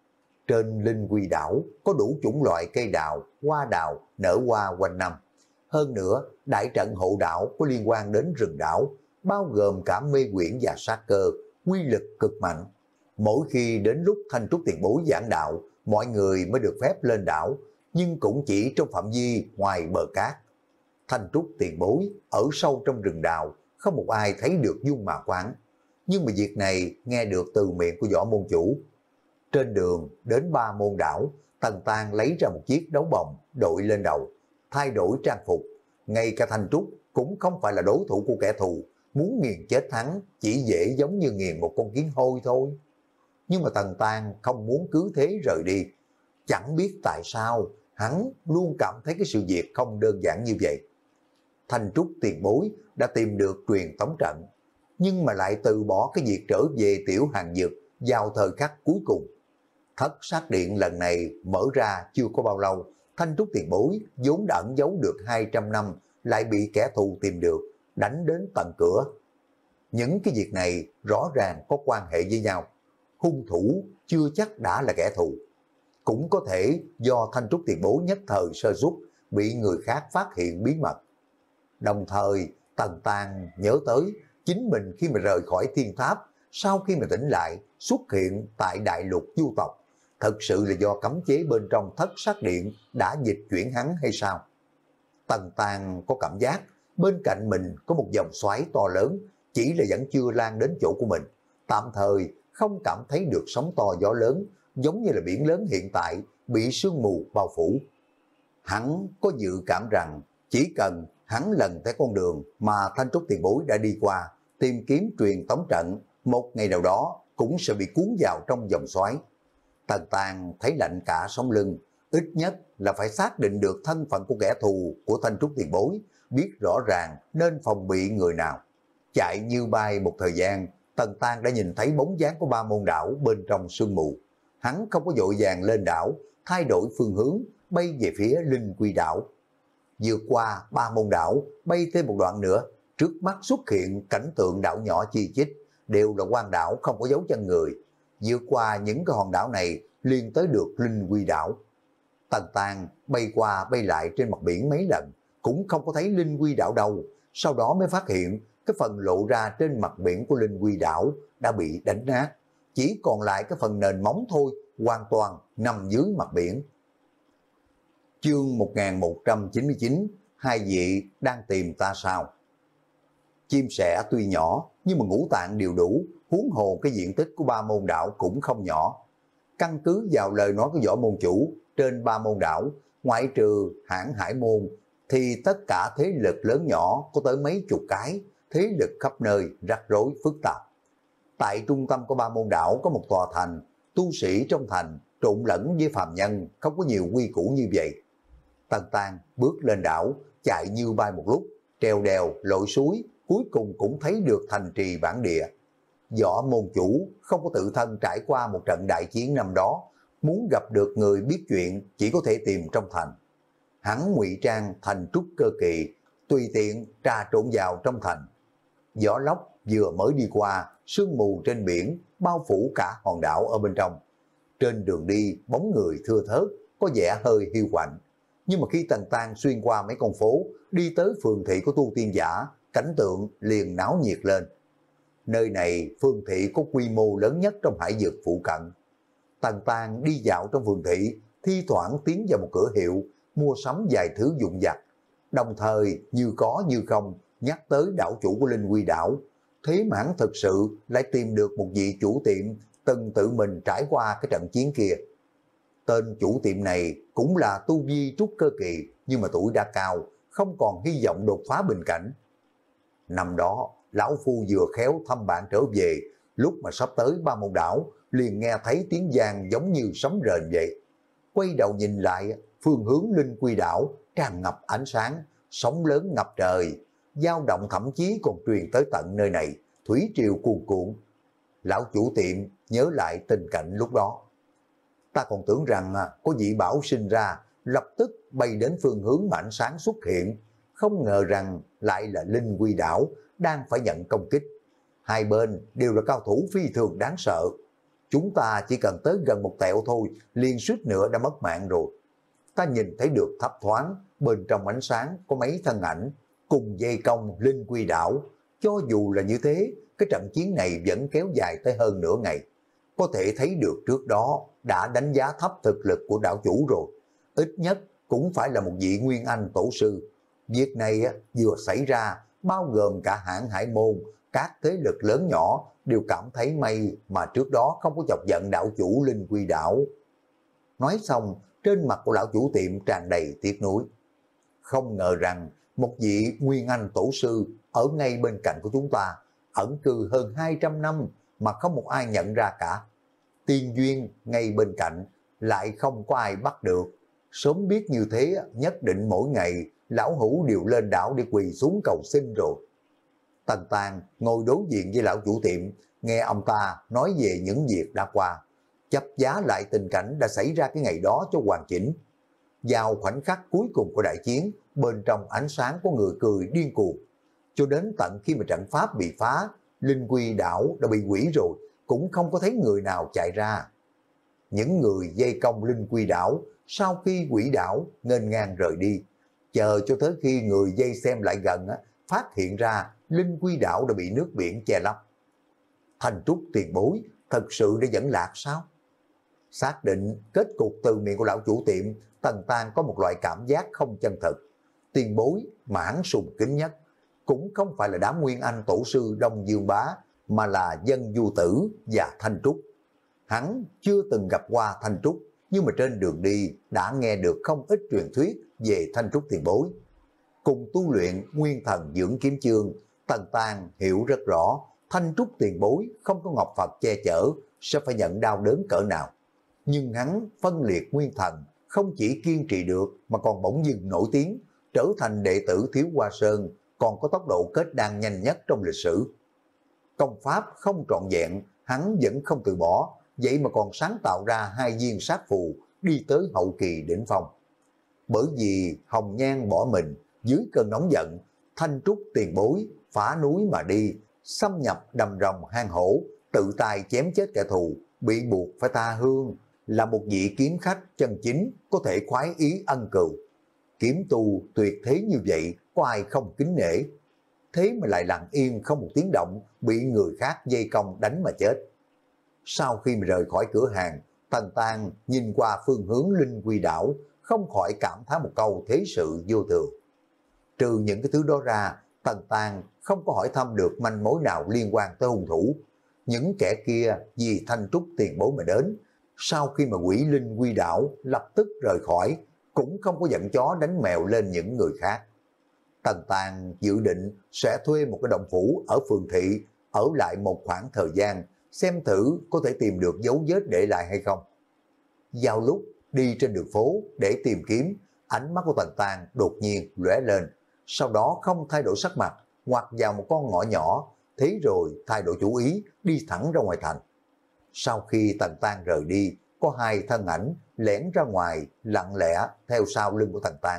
Trên Linh Quy đảo có đủ chủng loại cây đào, hoa đào nở hoa quanh năm. Hơn nữa, đại trận hộ đảo có liên quan đến rừng đảo, bao gồm cả mê quyển và sát cơ, quy lực cực mạnh. Mỗi khi đến lúc Thanh Trúc tiền bối giảng đạo, mọi người mới được phép lên đảo, nhưng cũng chỉ trong phạm vi ngoài bờ cát. Thanh Trúc tiền bối ở sâu trong rừng đào, không một ai thấy được dung mạo quán. Nhưng mà việc này nghe được từ miệng của Võ môn chủ. Trên đường đến Ba Môn đảo, Tần Tang lấy ra một chiếc đấu bồng đội lên đầu, thay đổi trang phục. Ngay cả Thanh Trúc cũng không phải là đối thủ của kẻ thù, muốn nghiền chết hắn chỉ dễ giống như nghiền một con kiến hôi thôi. Nhưng mà Tần Tang không muốn cứ thế rời đi. Chẳng biết tại sao hắn luôn cảm thấy cái sự việc không đơn giản như vậy. Thanh Trúc tiền bối đã tìm được truyền tống trận, nhưng mà lại từ bỏ cái việc trở về Tiểu Hàng Dược vào thời khắc cuối cùng. Thất sát điện lần này mở ra chưa có bao lâu, Thanh Trúc tiền bối vốn đã ẩn giấu được hai trăm năm, lại bị kẻ thù tìm được, đánh đến tận cửa. Những cái việc này rõ ràng có quan hệ với nhau. Hung thủ chưa chắc đã là kẻ thù. Cũng có thể do Thanh Trúc tiền bối nhất thời sơ suất, bị người khác phát hiện bí mật. Đồng thời, Tần Tang nhớ tới chính mình khi mà rời khỏi thiên tháp, sau khi mà tỉnh lại, xuất hiện tại đại lục du tộc, thật sự là do cấm chế bên trong thất sát điện đã dịch chuyển hắn hay sao? Tần Tang có cảm giác bên cạnh mình có một dòng xoáy to lớn, chỉ là vẫn chưa lan đến chỗ của mình. Tạm thời không cảm thấy được sóng to gió lớn, giống như là biển lớn hiện tại bị sương mù bao phủ. Hắn có dự cảm rằng chỉ cần hắn lần theo con đường mà Thanh Trúc tiền bối đã đi qua, tìm kiếm truyền tống trận, một ngày nào đó cũng sẽ bị cuốn vào trong dòng xoáy. Tần Tàng thấy lạnh cả sống lưng, ít nhất là phải xác định được thân phận của kẻ thù của Thanh Trúc tiền bối, biết rõ ràng nên phòng bị người nào. Chạy như bay một thời gian, Tần Tàng đã nhìn thấy bóng dáng của Ba Môn đảo bên trong sương mù. Hắn không có vội vàng lên đảo, thay đổi phương hướng, bay về phía Linh Quy đảo. Vượt qua Ba Môn đảo, bay thêm một đoạn nữa, trước mắt xuất hiện cảnh tượng đảo nhỏ chi chít, đều là hoang đảo không có dấu chân người. Vượt qua những cái hòn đảo này, liền tới được Linh Quy đảo. Tần Tàng bay qua bay lại trên mặt biển mấy lần, cũng không có thấy Linh Quy đảo đâu. Sau đó mới phát hiện cái phần lộ ra trên mặt biển của Linh Quy đảo đã bị đánh nát, chỉ còn lại cái phần nền móng thôi, hoàn toàn nằm dưới mặt biển. Chương một nghìn một trăm chín mươi chín, hai vị đang tìm ta sao? Chim sẻ tuy nhỏ nhưng mà ngũ tạng đều đủ, huống hồ cái diện tích của Ba Môn đảo cũng không nhỏ. Căn cứ vào lời nói của Võ môn chủ, trên Ba Môn đảo, ngoại trừ Hãn Hải môn, thì tất cả thế lực lớn nhỏ có tới mấy chục cái, thế lực khắp nơi rắc rối phức tạp. Tại trung tâm của Ba Môn đảo có một tòa thành, tu sĩ trong thành trộn lẫn với phàm nhân, không có nhiều quy củ như vậy. Tần Tàng bước lên đảo, chạy như bay một lúc, treo đèo, lội suối, cuối cùng cũng thấy được thành trì bản địa. Võ môn chủ không có tự thân trải qua một trận đại chiến năm đó, muốn gặp được người biết chuyện chỉ có thể tìm trong thành. Hắn ngụy trang thành trúc cơ kỳ, tùy tiện trà trộn vào trong thành. Gió lốc vừa mới đi qua, sương mù trên biển bao phủ cả hòn đảo ở bên trong. Trên đường đi bóng người thưa thớt, có vẻ hơi hiu quạnh. Nhưng mà khi Tần Tàng xuyên qua mấy con phố, đi tới phường thị của tu tiên giả, cảnh tượng liền náo nhiệt lên. Nơi này phường thị có quy mô lớn nhất trong hải vực phụ cận. Tần Tàng đi dạo trong phường thị, thi thoảng tiến vào một cửa hiệu, mua sắm vài thứ dụng vặt. Đồng thời như có như không nhắc tới đảo chủ của Linh Quy đảo. Thế mà hắn thực sự lại tìm được một vị chủ tiệm từng tự mình trải qua cái trận chiến kia. Tên chủ tiệm này cũng là tu vi trúc cơ kỳ, nhưng mà tuổi đã cao, không còn hy vọng đột phá bình cảnh. Năm đó, lão phu vừa khéo thăm bạn trở về, lúc mà sắp tới Ba Môn đảo, liền nghe thấy tiếng vang giống như sấm rền vậy. Quay đầu nhìn lại, phương hướng Linh Quy đảo tràn ngập ánh sáng, sóng lớn ngập trời, dao động thậm chí còn truyền tới tận nơi này, thủy triều cuồn cuộn. Lão chủ tiệm nhớ lại tình cảnh lúc đó. Ta còn tưởng rằng có vị bảo sinh ra, lập tức bay đến phương hướng mà ánh sáng xuất hiện, không ngờ rằng lại là Linh Quy đảo đang phải nhận công kích. Hai bên đều là cao thủ phi thường đáng sợ. Chúng ta chỉ cần tới gần một tẹo thôi, liền suýt nữa đã mất mạng rồi. Ta nhìn thấy được thấp thoáng, bên trong ánh sáng có mấy thân ảnh, cùng dây công Linh Quy đảo. Cho dù là như thế, cái trận chiến này vẫn kéo dài tới hơn nửa ngày. Có thể thấy được trước đó đã đánh giá thấp thực lực của đảo chủ rồi. Ít nhất cũng phải là một vị Nguyên Anh tổ sư. Việc này vừa xảy ra, bao gồm cả Hãn Hải môn, các thế lực lớn nhỏ đều cảm thấy may mà trước đó không có chọc giận đảo chủ Linh Quy đảo. Nói xong, trên mặt của lão chủ tiệm tràn đầy tiếc nuối. Không ngờ rằng một vị Nguyên Anh tổ sư ở ngay bên cạnh của chúng ta, ẩn cư hơn hai trăm năm mà không một ai nhận ra cả. Tiên duyên ngay bên cạnh, lại không có ai bắt được. Sớm biết như thế, nhất định mỗi ngày lão hữu đều lên đảo để quỳ xuống cầu xin rồi. Tần Tàng ngồi đối diện với lão chủ tiệm, nghe ông ta nói về những việc đã qua, chấp giá lại tình cảnh đã xảy ra cái ngày đó cho hoàn chỉnh. Vào khoảnh khắc cuối cùng của đại chiến, bên trong ánh sáng có người cười điên cuồng. Cho đến tận khi mà trận pháp bị phá, Linh Quy đảo đã bị hủy rồi, cũng không có thấy người nào chạy ra. Những người dây công Linh Quy đảo, sau khi quỷ đảo nghênh ngang rời đi, chờ cho tới khi người dây xem lại gần, phát hiện ra Linh Quy đảo đã bị nước biển che lấp. Thanh Trúc tiền bối thật sự đã dẫn lạc sao? Xác định kết cục từ miệng của lão chủ tiệm, Tần Tàng có một loại cảm giác không chân thực. Tiền bối mà hắn sùng kính nhất, cũng không phải là đám nguyên anh tổ sư Đông Dương Bá, mà là Dân Du Tử và Thanh Trúc. Hắn chưa từng gặp qua Thanh Trúc, nhưng mà trên đường đi đã nghe được không ít truyền thuyết về Thanh Trúc tiền bối. Cùng tu luyện nguyên thần dưỡng kiếm chương, Tần Tàng hiểu rất rõ Thanh Trúc tiền bối không có Ngọc Phật che chở sẽ phải nhận đau đớn cỡ nào. Nhưng hắn phân liệt nguyên thần, không chỉ kiên trì được mà còn bỗng dưng nổi tiếng, trở thành đệ tử Thiếu Hoa Sơn, còn có tốc độ kết đan nhanh nhất trong lịch sử. Công pháp không trọn vẹn, hắn vẫn không từ bỏ, vậy mà còn sáng tạo ra hai viên sát phù đi tới hậu kỳ đỉnh phong. Bởi vì Hồng Nhan bỏ mình, dưới cơn nóng giận, Thanh Trúc tiền bối phá núi mà đi, xâm nhập đầm rồng hang hổ, tự tay chém chết kẻ thù, bị buộc phải tha hương, là một vị kiếm khách chân chính có thể khoái ý ân cừu. Kiếm tu tuyệt thế như vậy, có ai không kính nể? Thế mà lại lặng yên không một tiếng động, bị người khác dây công đánh mà chết. Sau khi mà rời khỏi cửa hàng, Tần Tàng nhìn qua phương hướng Linh Quy đảo, không khỏi cảm thán một câu thế sự vô thường. Trừ những cái thứ đó ra, Tần Tàng không có hỏi thăm được manh mối nào liên quan tới hung thủ. Những kẻ kia vì Thanh Trúc tiền bối mà đến, sau khi mà quỷ Linh Quy đảo lập tức rời khỏi, cũng không có giận chó đánh mèo lên những người khác. Tần Tàng dự định sẽ thuê một cái động phủ ở phường thị, ở lại một khoảng thời gian, xem thử có thể tìm được dấu vết để lại hay không. Vào lúc đi trên đường phố để tìm kiếm, ánh mắt của Tần Tàng đột nhiên lóe lên, sau đó không thay đổi sắc mặt, ngoặt vào một con ngõ nhỏ, thế rồi thay đổi chủ ý đi thẳng ra ngoài thành. Sau khi Tần Tàng rời đi, có hai thân ảnh lẻn ra ngoài, lặng lẽ theo sau lưng của Tần Tàng.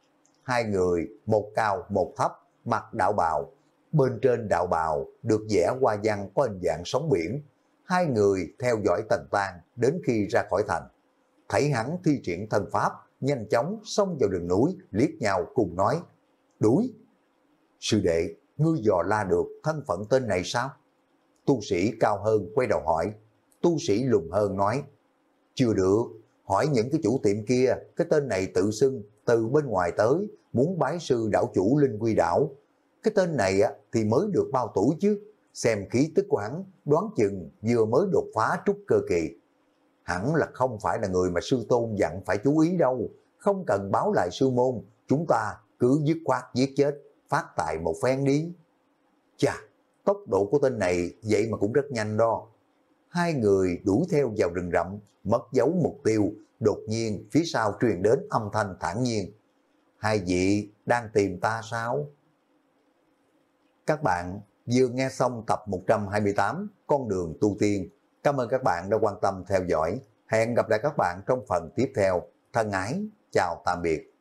Hai người, một cao một thấp, mặc đạo bào, bên trên đạo bào được vẽ hoa văn có hình dạng sóng biển. Hai người theo dõi Tần Tàng đến khi ra khỏi thành. Thấy hắn thi triển thân pháp, nhanh chóng xông vào đường núi, liếc nhau cùng nói: đuổi. Sư đệ, ngươi dò la được thân phận tên này sao? Tu sĩ cao hơn quay đầu hỏi. Tu sĩ lùn hơn nói: chưa được, hỏi những cái chủ tiệm kia, cái tên này tự xưng từ bên ngoài tới, muốn bái sư đảo chủ Linh Quy đảo. Cái tên này á, thì mới được bao tuổi chứ, xem khí tức của hắn, đoán chừng vừa mới đột phá trúc cơ kỳ. Hẳn là không phải là người mà sư tôn dặn phải chú ý đâu, không cần báo lại sư môn, chúng ta cứ dứt khoát giết chết, phát tài một phen đi. Chà, tốc độ của tên này vậy mà cũng rất nhanh đó. Hai người đuổi theo vào rừng rậm, mất dấu mục tiêu, đột nhiên phía sau truyền đến âm thanh thản nhiên: hai vị đang tìm ta sao? Các bạn vừa nghe xong tập một trăm hai mươi tám Con đường tu tiên. Cảm ơn các bạn đã quan tâm theo dõi. Hẹn gặp lại các bạn trong phần tiếp theo. Thân ái, chào tạm biệt.